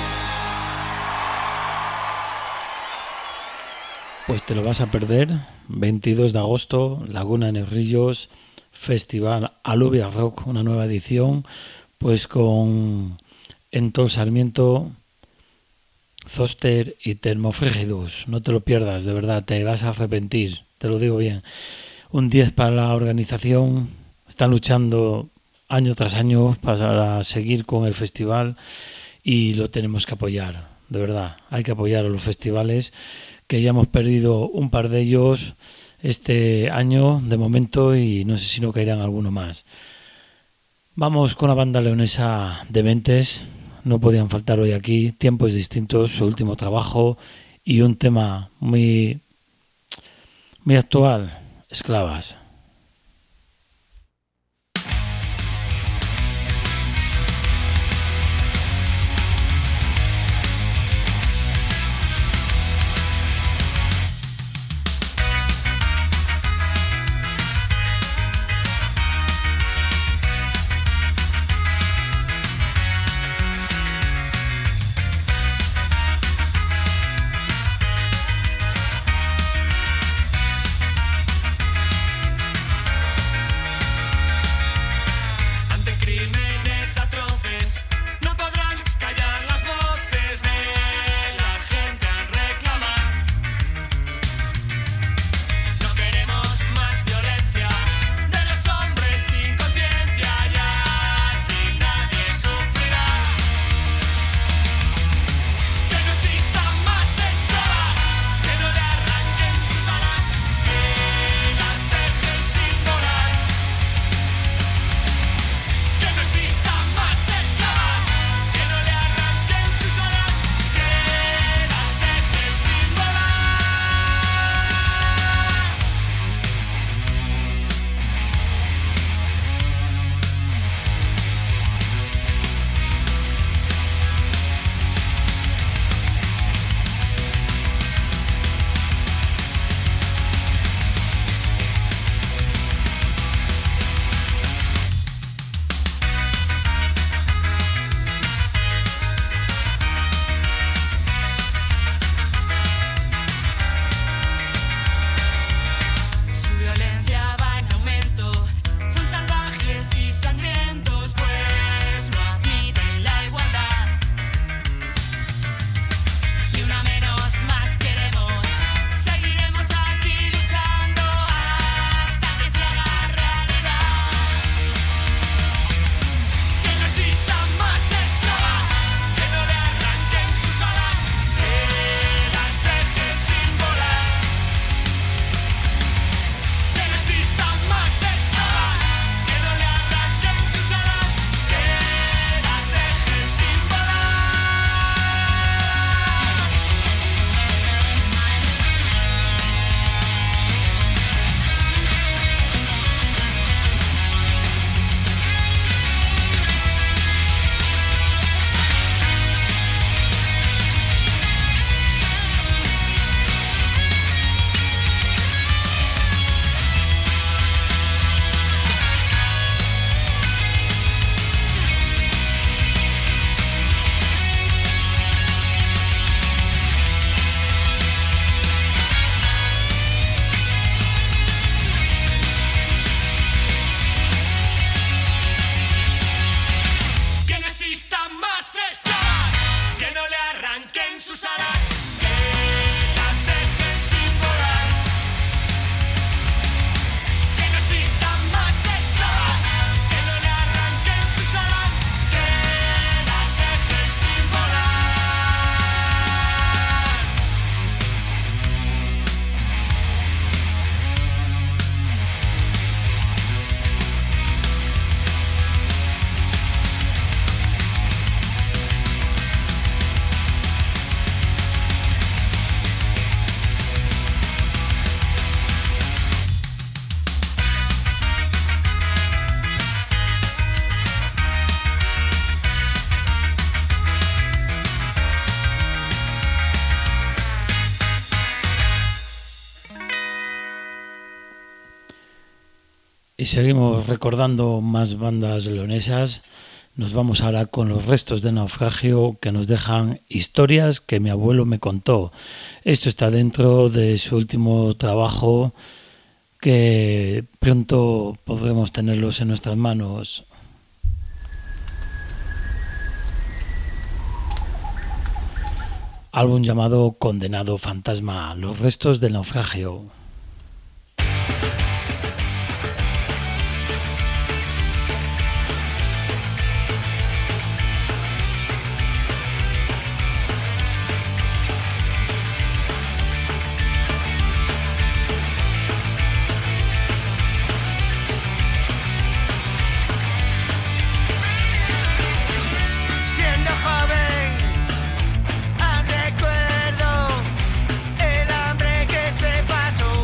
Pues te lo vas a perder. veintidós de agosto, Laguna Nerrillos, Festival Alubia Rock, una nueva edición, pues con Entol Sarmiento, Zoster y Termofrígidos. No te lo pierdas, de verdad, te vas a arrepentir, te lo digo bien. Un diez para la organización, están luchando año tras año para seguir con el festival y lo tenemos que apoyar, de verdad, hay que apoyar a los festivales, que ya hemos perdido un par de ellos este año de momento y no sé si no caerán alguno más. Vamos con la banda leonesa Dementes, no podían faltar hoy aquí, Tiempos Distintos, su último trabajo y un tema muy, muy actual, Esclavas. Esclavas. Y seguimos recordando más bandas leonesas. Nos vamos ahora con Los restos de naufragio, que nos dejan historias que mi abuelo me contó. Esto está dentro de su último trabajo, que pronto podremos tenerlos en nuestras manos. Álbum llamado Condenado Fantasma, Los restos del naufragio. Siendo joven, aún recuerdo el hambre que se pasó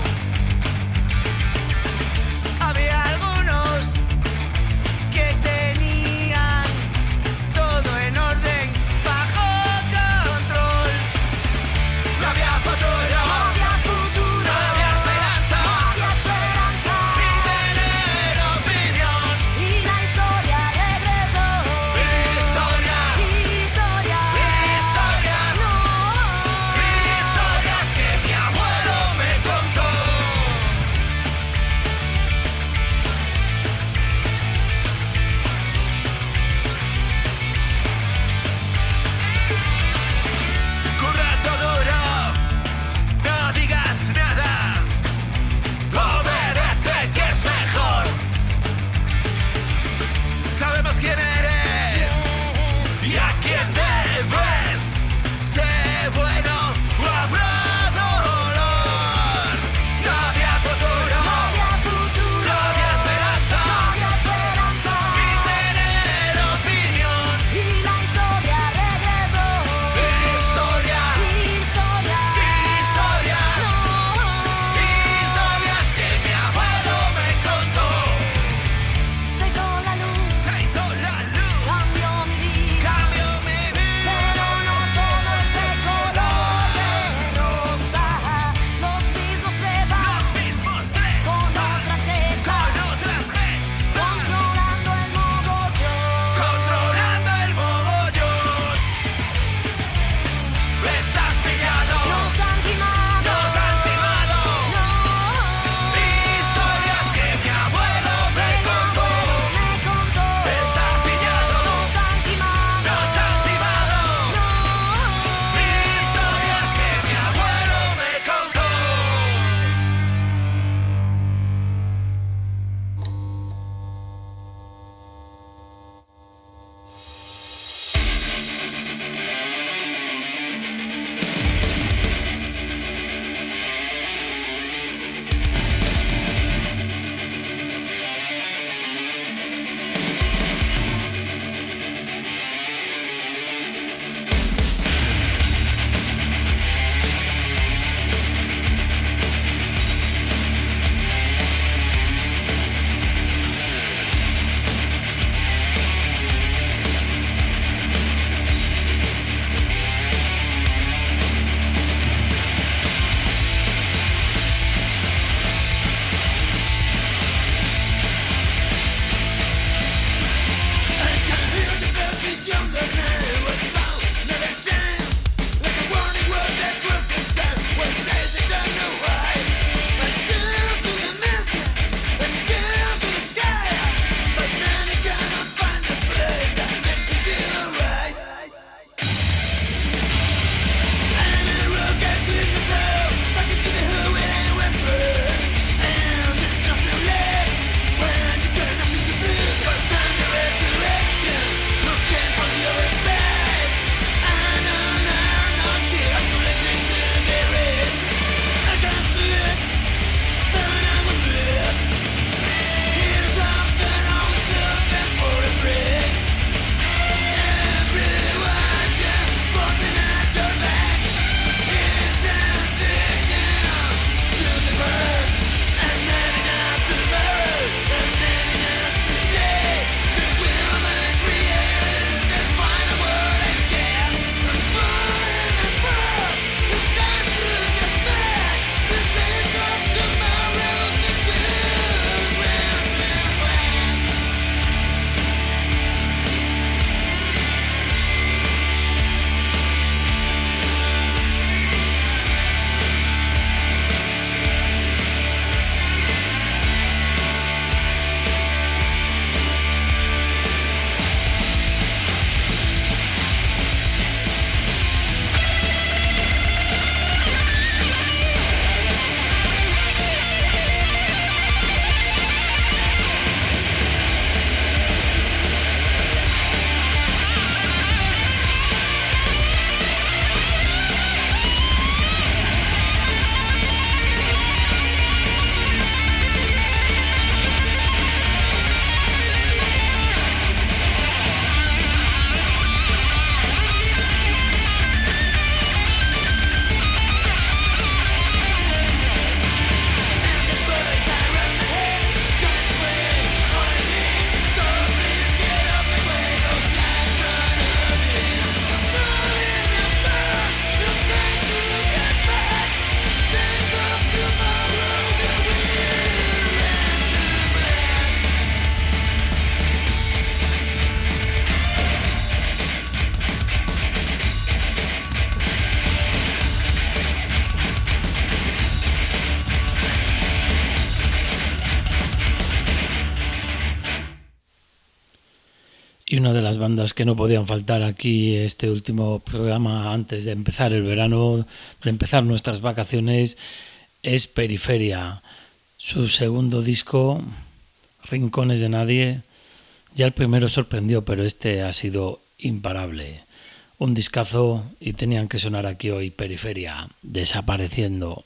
Y una de las bandas que no podían faltar aquí este último programa antes de empezar el verano, de empezar nuestras vacaciones, es Periferia. Su segundo disco, Rincones de Nadie, ya el primero sorprendió, pero este ha sido imparable. Un discazo y tenían que sonar aquí hoy Periferia, Desapareciendo.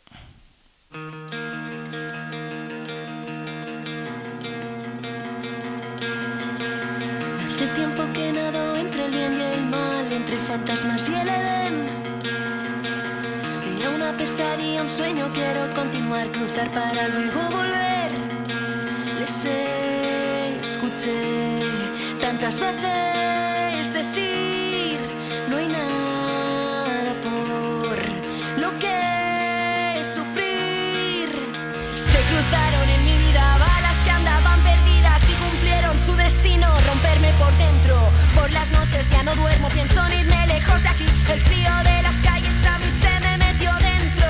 Hace tiempo que nado entre el bien y el mal, entre fantasmas y el Edén. Sea una pesadilla, un sueño, quiero continuar, cruzar para luego volver. Les escuché tantas veces decir, no hay nada por lo que sufrir. Se cruzaron en mi vida balas que andaban perdidas y cumplieron su destino, romperme por dentro. Por las noches ya no duermo, pienso en irme lejos de aquí. El frío de las calles a mí se me metió dentro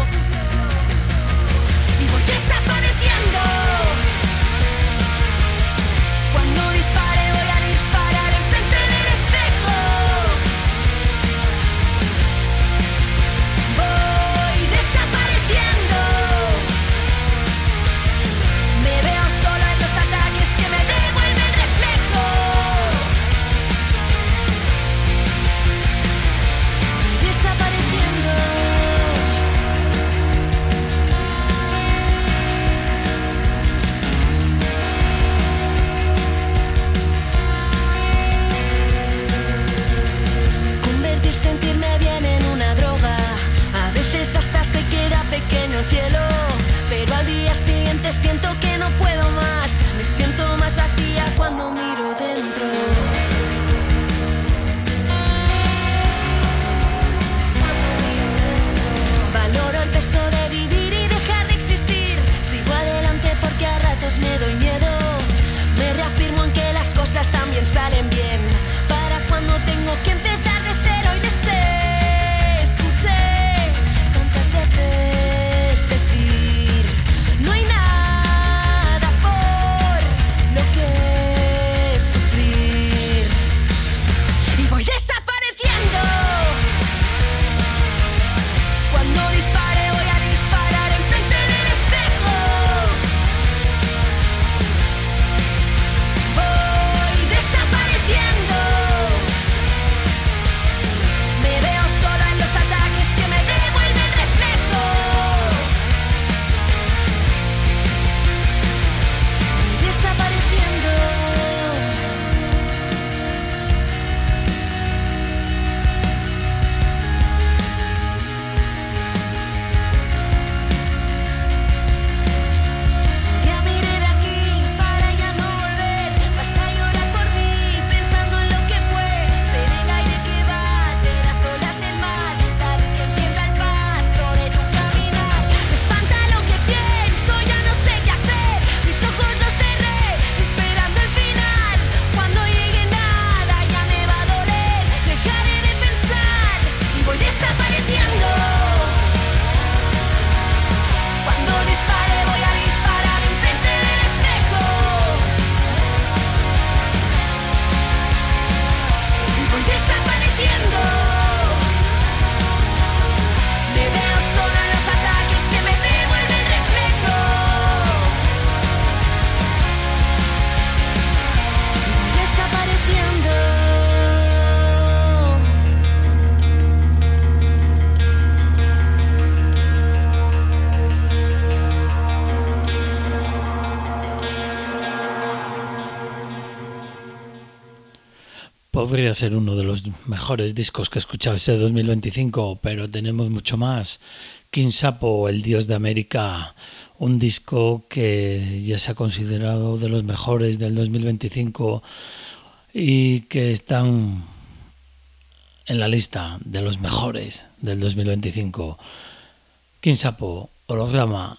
y voy desapareciendo. Cuando dispare voy a disparar enfrente del espejo. Voy desapareciendo. Me veo solo en los ataques que me devuelven reflejo. Voy desapareciendo. Convertir sentirme bien en una droga. A veces hasta se queda pequeño el cielo, pero al día siguiente siento que no puedo más. Me siento más vacía cuando miro dentro. Valoro el peso de vivir y dejar de existir. Sigo adelante porque a ratos me doy miedo. Me reafirmo en que las cosas también salen bien para cuando tengo que empezar de cero. Y les escuché tantas veces decir, no hay nada por lo que sufrir. Y voy desapareciendo. Cuando dispare voy a disparar enfrente del espejo. Voy desapareciendo. Me veo solo en los ataques que me devuelven reflejo. Voy desapareciendo. Ya miré de aquí para ya no volver. Vas a llorar por mí pensando en lo que fue. Seré el aire que bate las olas del mar, la luz que empieza el paso de tu caminar. Me espanta lo que pienso, ya no sé qué hacer. Mis ojos los cerré esperando el final. Cuando llegue nada ya me va a doler. Dejaré de pensar y voy desapareciendo. Cuando dispare voy a disparar enfrente del espejo. Y voy desapareciendo. Me veo solo en los ataques que me devuelven reflejo. Y voy desapareciendo. Podría ser uno de los mejores discos que he escuchado este dos mil veinticinco, pero tenemos mucho más. King Sapo, El Dios de América, un disco que ya se ha considerado de los mejores del dos mil veinticinco y que están en la lista de los mejores del dos mil veinticinco. King Sapo, Holograma.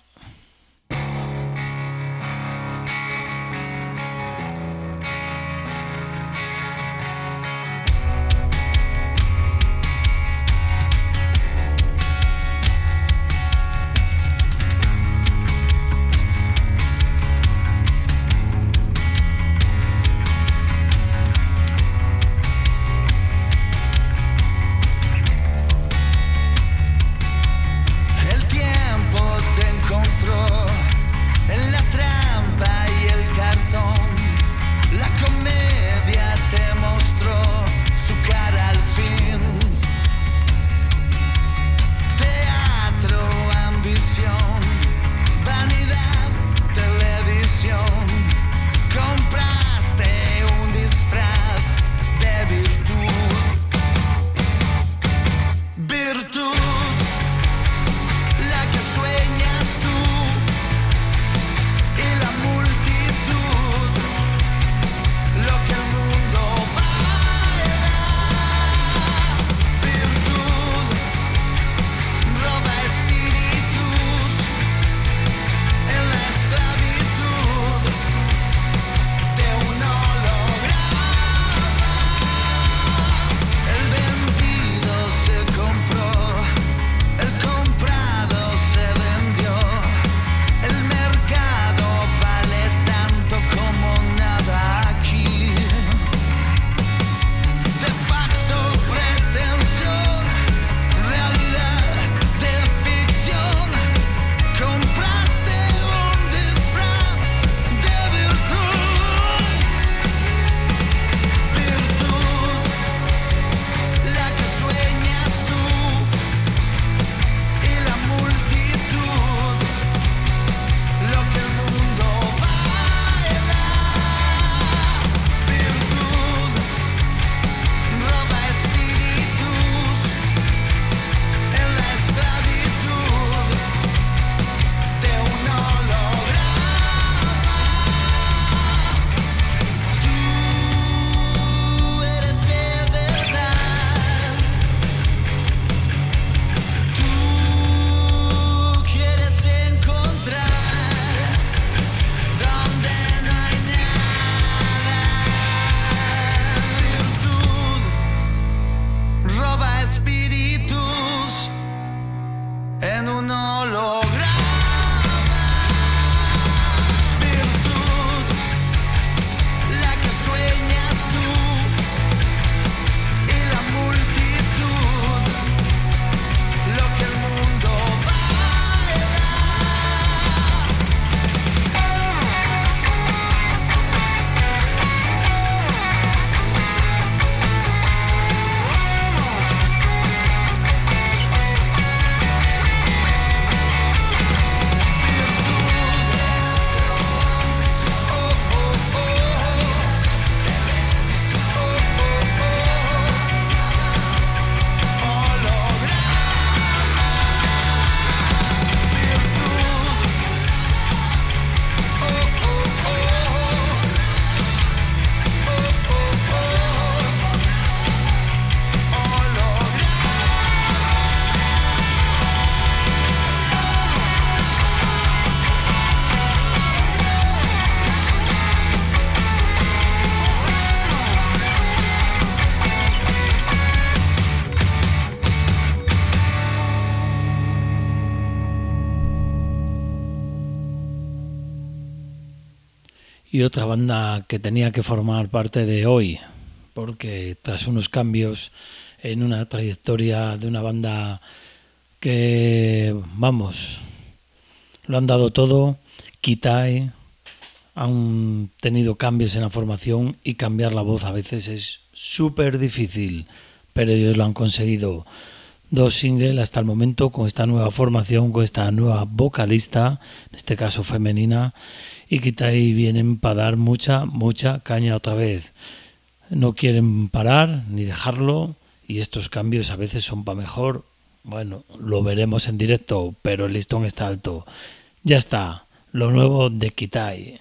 y otra banda que tenía que formar parte de hoy, porque tras unos cambios en una trayectoria de una banda que, vamos, lo han dado todo, Kitai, han tenido cambios en la formación y cambiar la voz a veces es súper difícil, pero ellos lo han conseguido. Dos singles hasta el momento con esta nueva formación, con esta nueva vocalista, en este caso femenina, y Kitai vienen para dar mucha, mucha caña otra vez. No quieren parar ni dejarlo, y estos cambios a veces son para mejor. Bueno, lo veremos en directo, pero el listón está alto. Ya está, lo nuevo de Kitai.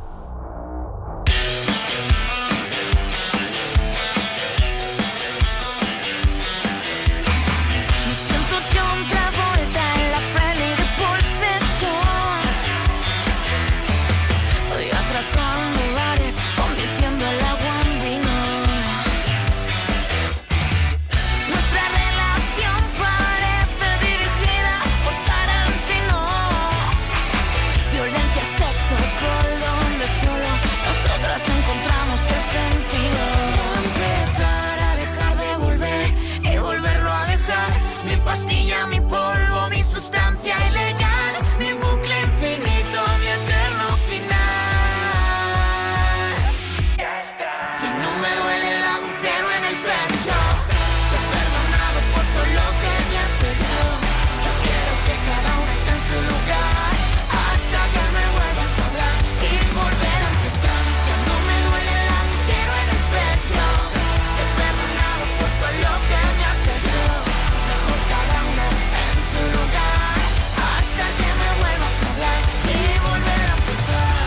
Pastilla, mi polvo, mi sustancia ilegal, mi bucle infinito, mi eterno final. Ya está. Ya no me duele el agujero en el pecho. Te he perdonado por todo lo que me has hecho. Yo quiero que cada uno esté en su lugar hasta que me vuelvas a hablar y volver a empezar. Ya no me duele el agujero en el pecho. Te he perdonado por todo lo que me has hecho. Su lugar hasta que me vuelvas a hablar y volver a empezar.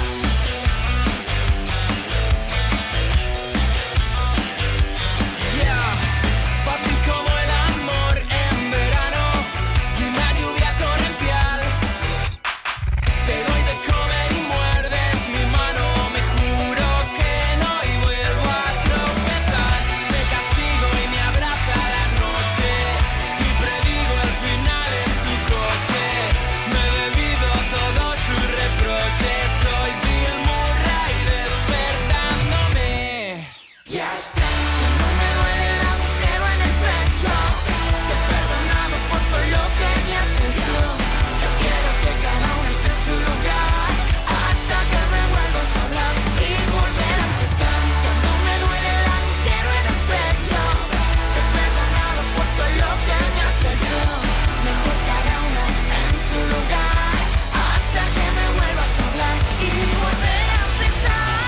Yeah, fácil como el amor en verano y una lluvia torrencial. Te doy de comer y muerdes mi mano. Me juro que no y vuelvo a tropezar. Me castigo y me abraza la noche y predigo el final. Me he bebido todos tus reproches. Soy Bill Murray despertándome. Ya está. Ya no me duele el agujero en el pecho. Te he perdonado por todo lo que me has hecho. Yo quiero que cada uno esté en su lugar hasta que me vuelvas a hablar y volver a empezar. Ya no me duele el agujero en el pecho. Te he perdonado por todo lo que me has hecho. Mejor cada uno en su lugar hasta que me vuelvas a hablar y volver a empezar.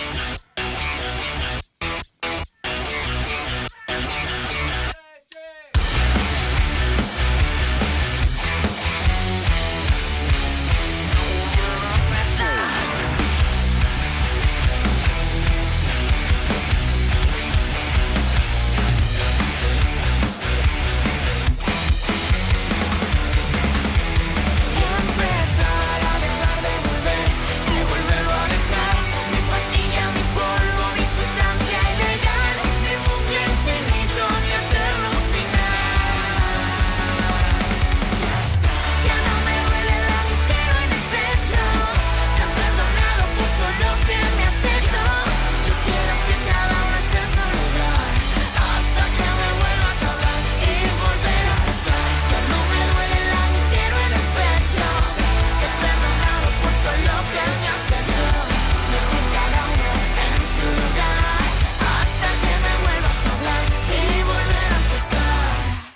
Empezar a dejar de volver y volverlo a dejar. Mi pastilla, mi polvo, mi sustancia ilegal, mi bucle infinito, mi eterno final. Ya está. Ya no me duele el agujero en el pecho. Te he perdonado por todo lo que me has hecho. Yo quiero que cada uno esté en su lugar hasta que me vuelvas a hablar y volver a empezar. Ya no me duele el agujero en el pecho. Te he perdonado por todo lo que me has hecho. Mejor cada uno en su lugar hasta que me vuelvas a hablar y volver a empezar.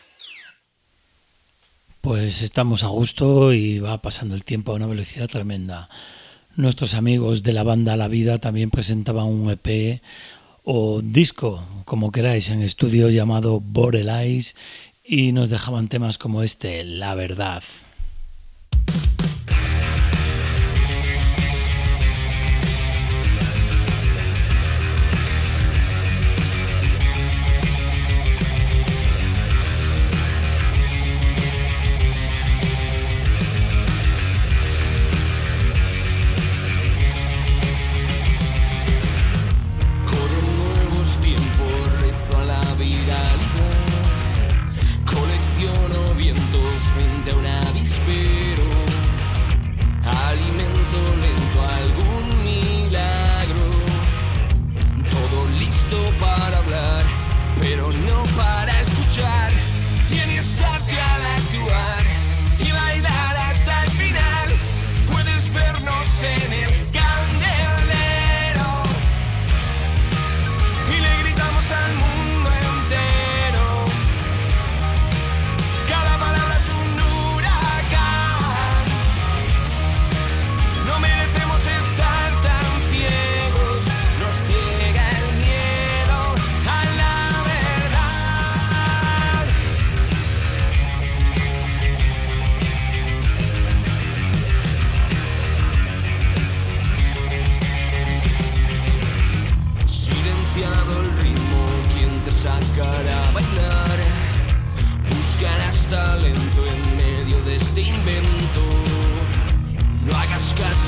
Pues estamos a gusto y va pasando el tiempo a una velocidad tremenda. Nuestros amigos de la banda La Vida también presentaban un E P o disco, como queráis, en estudio llamado Borderlies, y nos dejaban temas como este, La Verdad. Corren nuevos tiempos, rezo a la viralidad. Colecciono vientos frente a una vida.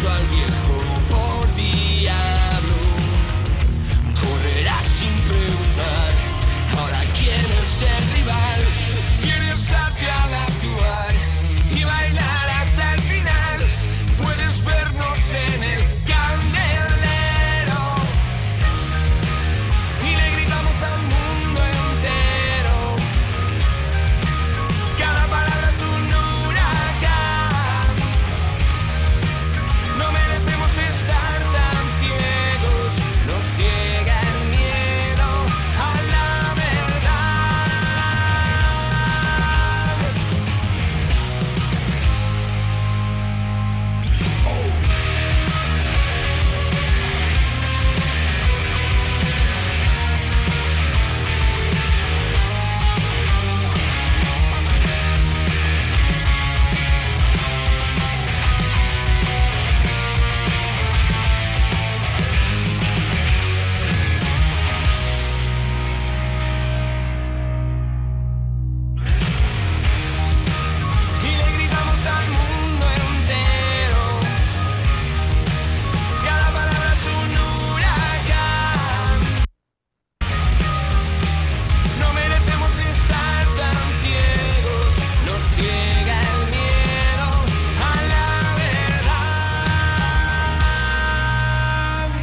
mucho al viejo por diablo. Correrás sin preguntar, ahora quién es el rival. Quieres al actuar y bailar hasta el final. Puedes vernos en el candelero y le gritamos al mundo entero. Cada palabra es un huracán. No merecemos estar tan ciegos. Nos ciega el miedo a la verdad. Y le gritamos al mundo entero. Cada palabra es un huracán. No merecemos estar tan ciegos. Nos ciega el miedo a la verdad.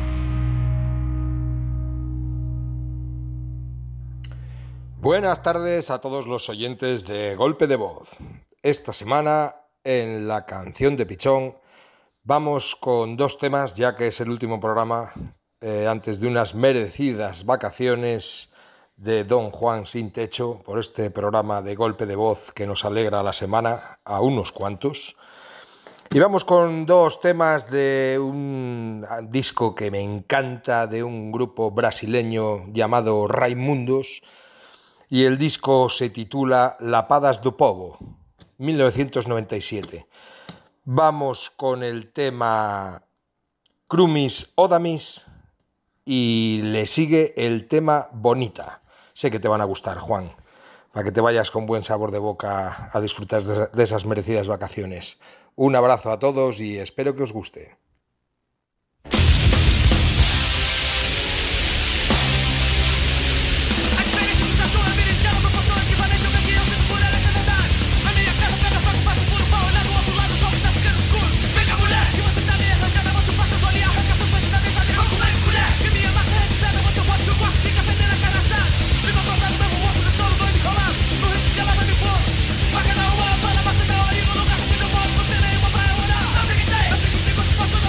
Buenas tardes a todos los oyentes de Golpe de Voz. Esta semana, en la canción de Pichón, vamos con dos temas, ya que es el último programa eh, antes de unas merecidas vacaciones de Don Juan Sin Techo, por este programa de Golpe de Voz que nos alegra la semana a unos cuantos. Y vamos con dos temas de un disco que me encanta, de un grupo brasileño llamado Raimundos, y el disco se titula Lapadas do Povo, mil novecientos noventa y siete. Vamos con el tema Crumis Odamis y le sigue el tema Bonita. Sé que te van a gustar, Juan, para que te vayas con buen sabor de boca a disfrutar de esas merecidas vacaciones. Un abrazo a todos y espero que os guste. Bacana, uma bala, massa da hora e no lugar que eu moro, não tem nenhuma pra eu orar. Não sei quem tem, eu sei que tem gosto pra toda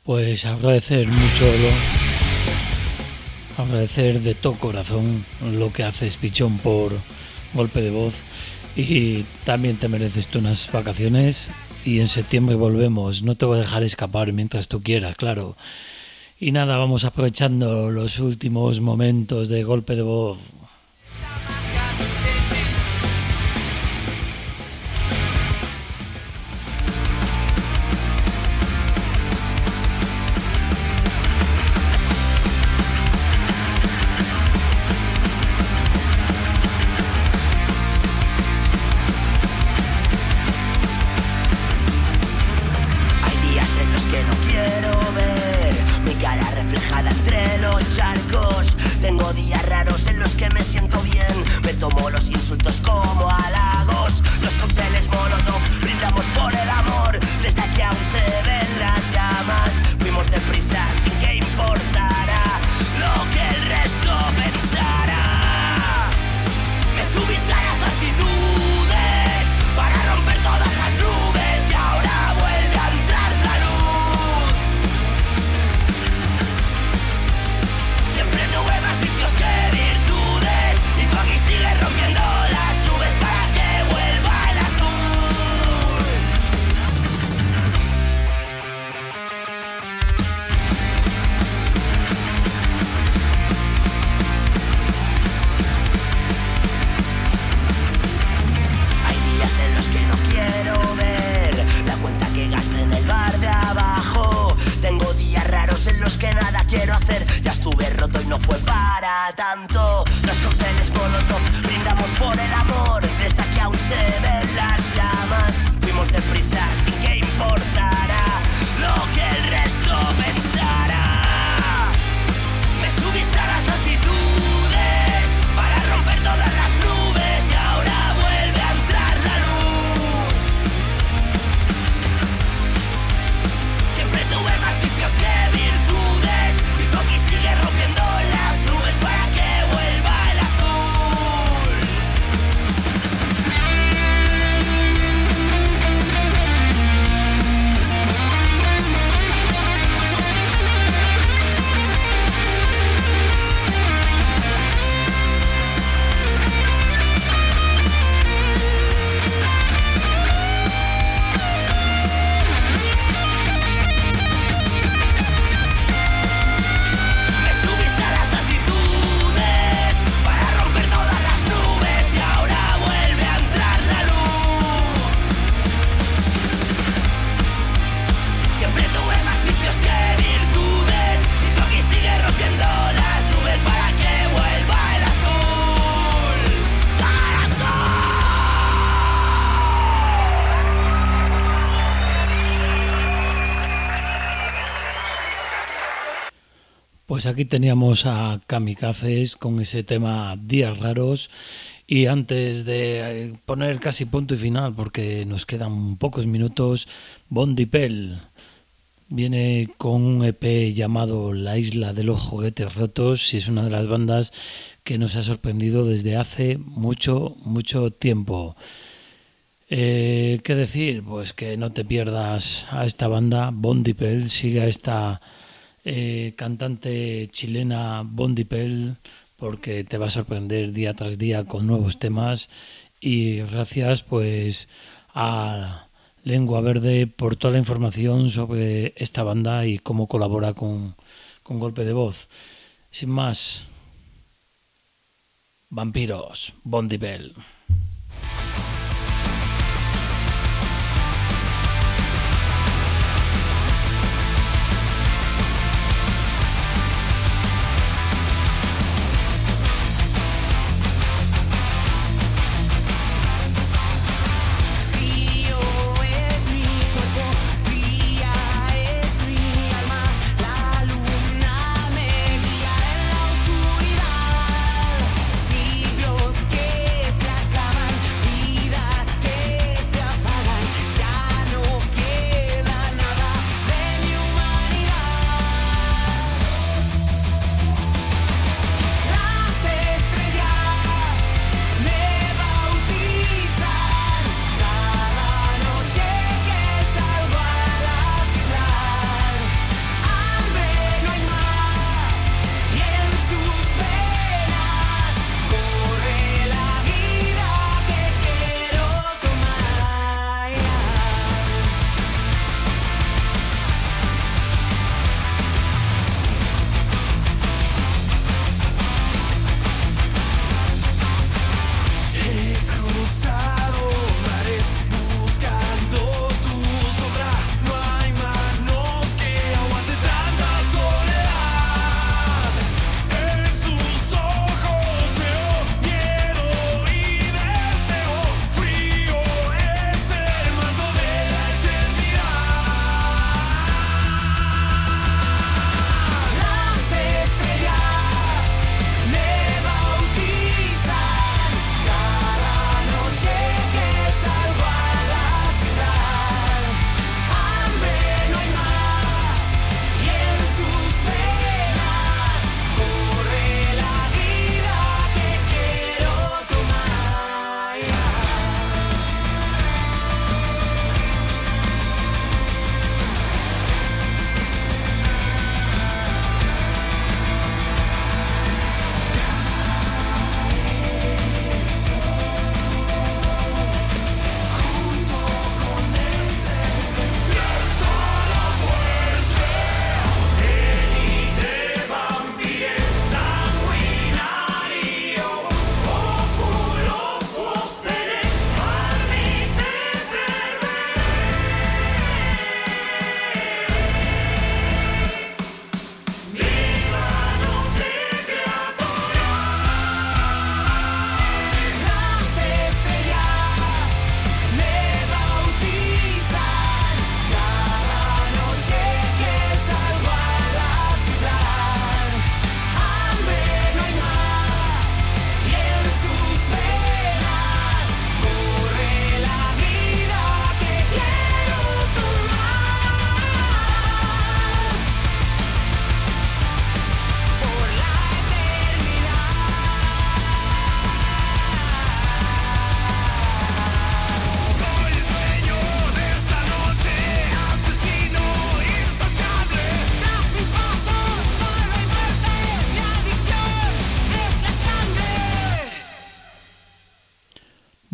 Pues agradecer mucho, lo, agradecer de todo corazón lo que haces, Pichón, por Golpe de Voz, y también te mereces tú unas vacaciones y en septiembre volvemos, no te voy a dejar escapar mientras tú quieras, claro. Y nada, vamos aprovechando los últimos momentos de Golpe de Voz. Pues aquí teníamos a Kamikazes con ese tema Días Raros, y antes de poner casi punto y final, porque nos quedan pocos minutos, Bon Dipel viene con un E P llamado La Isla de los Juguetes Rotos y es una de las bandas que nos ha sorprendido desde hace mucho, mucho tiempo. Eh, ¿Qué decir? Pues que no te pierdas a esta banda, Bon Dipel, sigue a esta Eh, cantante chilena Bon Dipel, porque te va a sorprender día tras día con nuevos temas, y gracias pues a Lengua Verde por toda la información sobre esta banda y cómo colabora con, con Golpe de Voz. Sin más, Vampiros, Bon Dipel. Siglos que se acaban.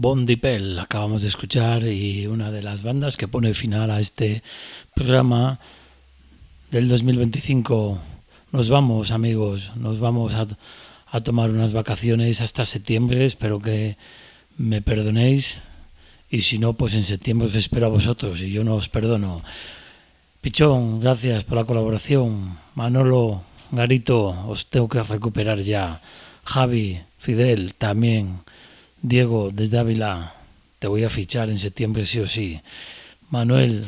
Bon Dipel acabamos de escuchar, y una de las bandas que pone final a este programa del dos mil veinticinco. Nos vamos, amigos, nos vamos a, a tomar unas vacaciones hasta septiembre. Espero que me perdonéis, y si no, pues en septiembre os espero a vosotros y yo no os perdono. Pichón, gracias por la colaboración. Manolo, Garito, os tengo que recuperar ya. Javi, Fidel, también. Diego, desde Ávila, te voy a fichar en septiembre sí o sí. Manuel,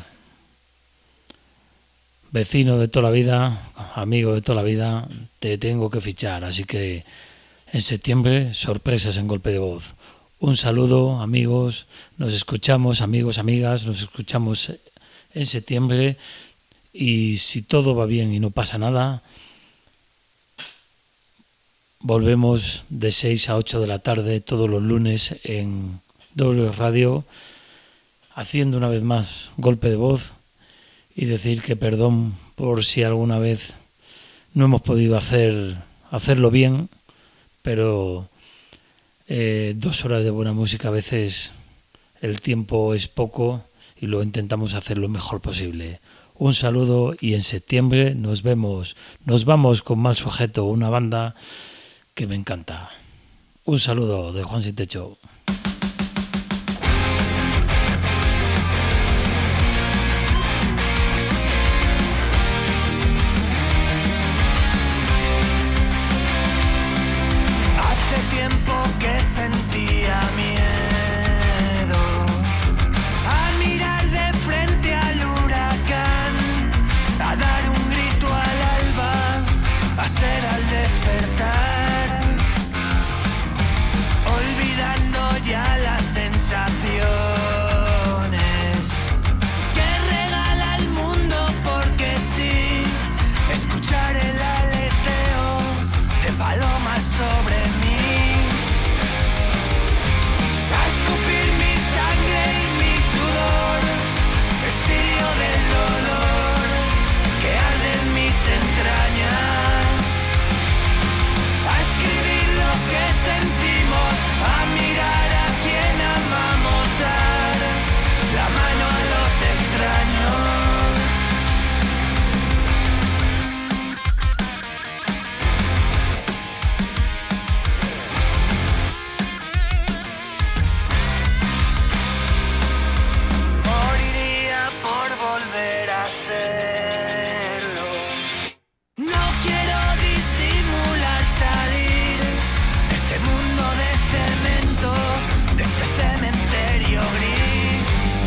vecino de toda la vida, amigo de toda la vida, te tengo que fichar. Así que en septiembre, sorpresas en Golpe de Voz. Un saludo, amigos. Nos escuchamos, amigos, amigas. Nos escuchamos en septiembre. Y si todo va bien y no pasa nada, volvemos de seis a ocho de la tarde todos los lunes en W Radio, haciendo una vez más Golpe de Voz, y decir que perdón por si alguna vez no hemos podido hacer hacerlo bien, pero eh, dos horas de buena música, a veces el tiempo es poco y lo intentamos hacer lo mejor posible. Un saludo, y en septiembre nos vemos. Nos vamos con Mal Sujeto, una banda que me encanta. Un saludo de Juan Sin Techo. Hace tiempo que sentía miedo a mirar de frente al huracán, a dar un grito al alba, a ser al despertar, ya las sensaciones que regala el mundo, porque sí, escuchar el aleteo de palomas sobre mí, a escupir mi sangre y mi sudor, el sirio del dolor que arde en mis entrañas, a escribir lo que sentimos, a mirar la mano a los extraños. Moriría por volver a hacerlo. No quiero disimular salir de este mundo de cemento, de este cementerio gris,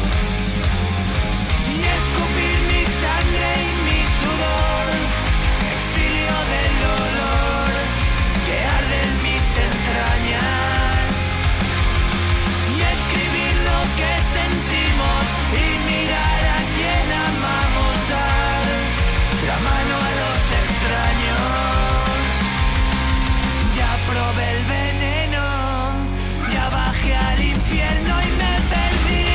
y escupir mi sangre y mi sudor, exilio del dolor que arde en mis entrañas, y escribir lo que sentimos y mirar a quien amamos, dar la mano a los extraños. Ya probé el veneno, ya bajé al infierno y me perdí.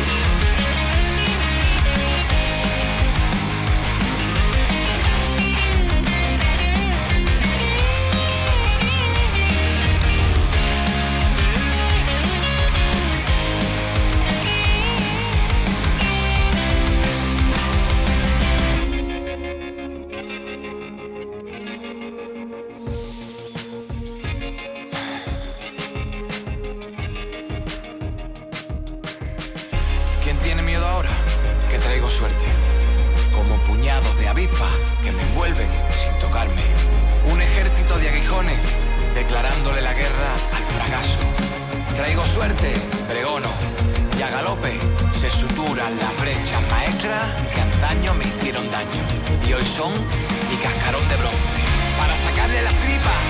¿Quién tiene miedo ahora? Que traigo suerte. Como puñados de avispas que me envuelven sin tocarme. Un ejército de aguijones declarándole la guerra al fracaso. Traigo suerte, pregono, y a galope se suturan las brechas maestras que antaño me hicieron daño y hoy son mi cascarón de bronce. Para sacarle las tripas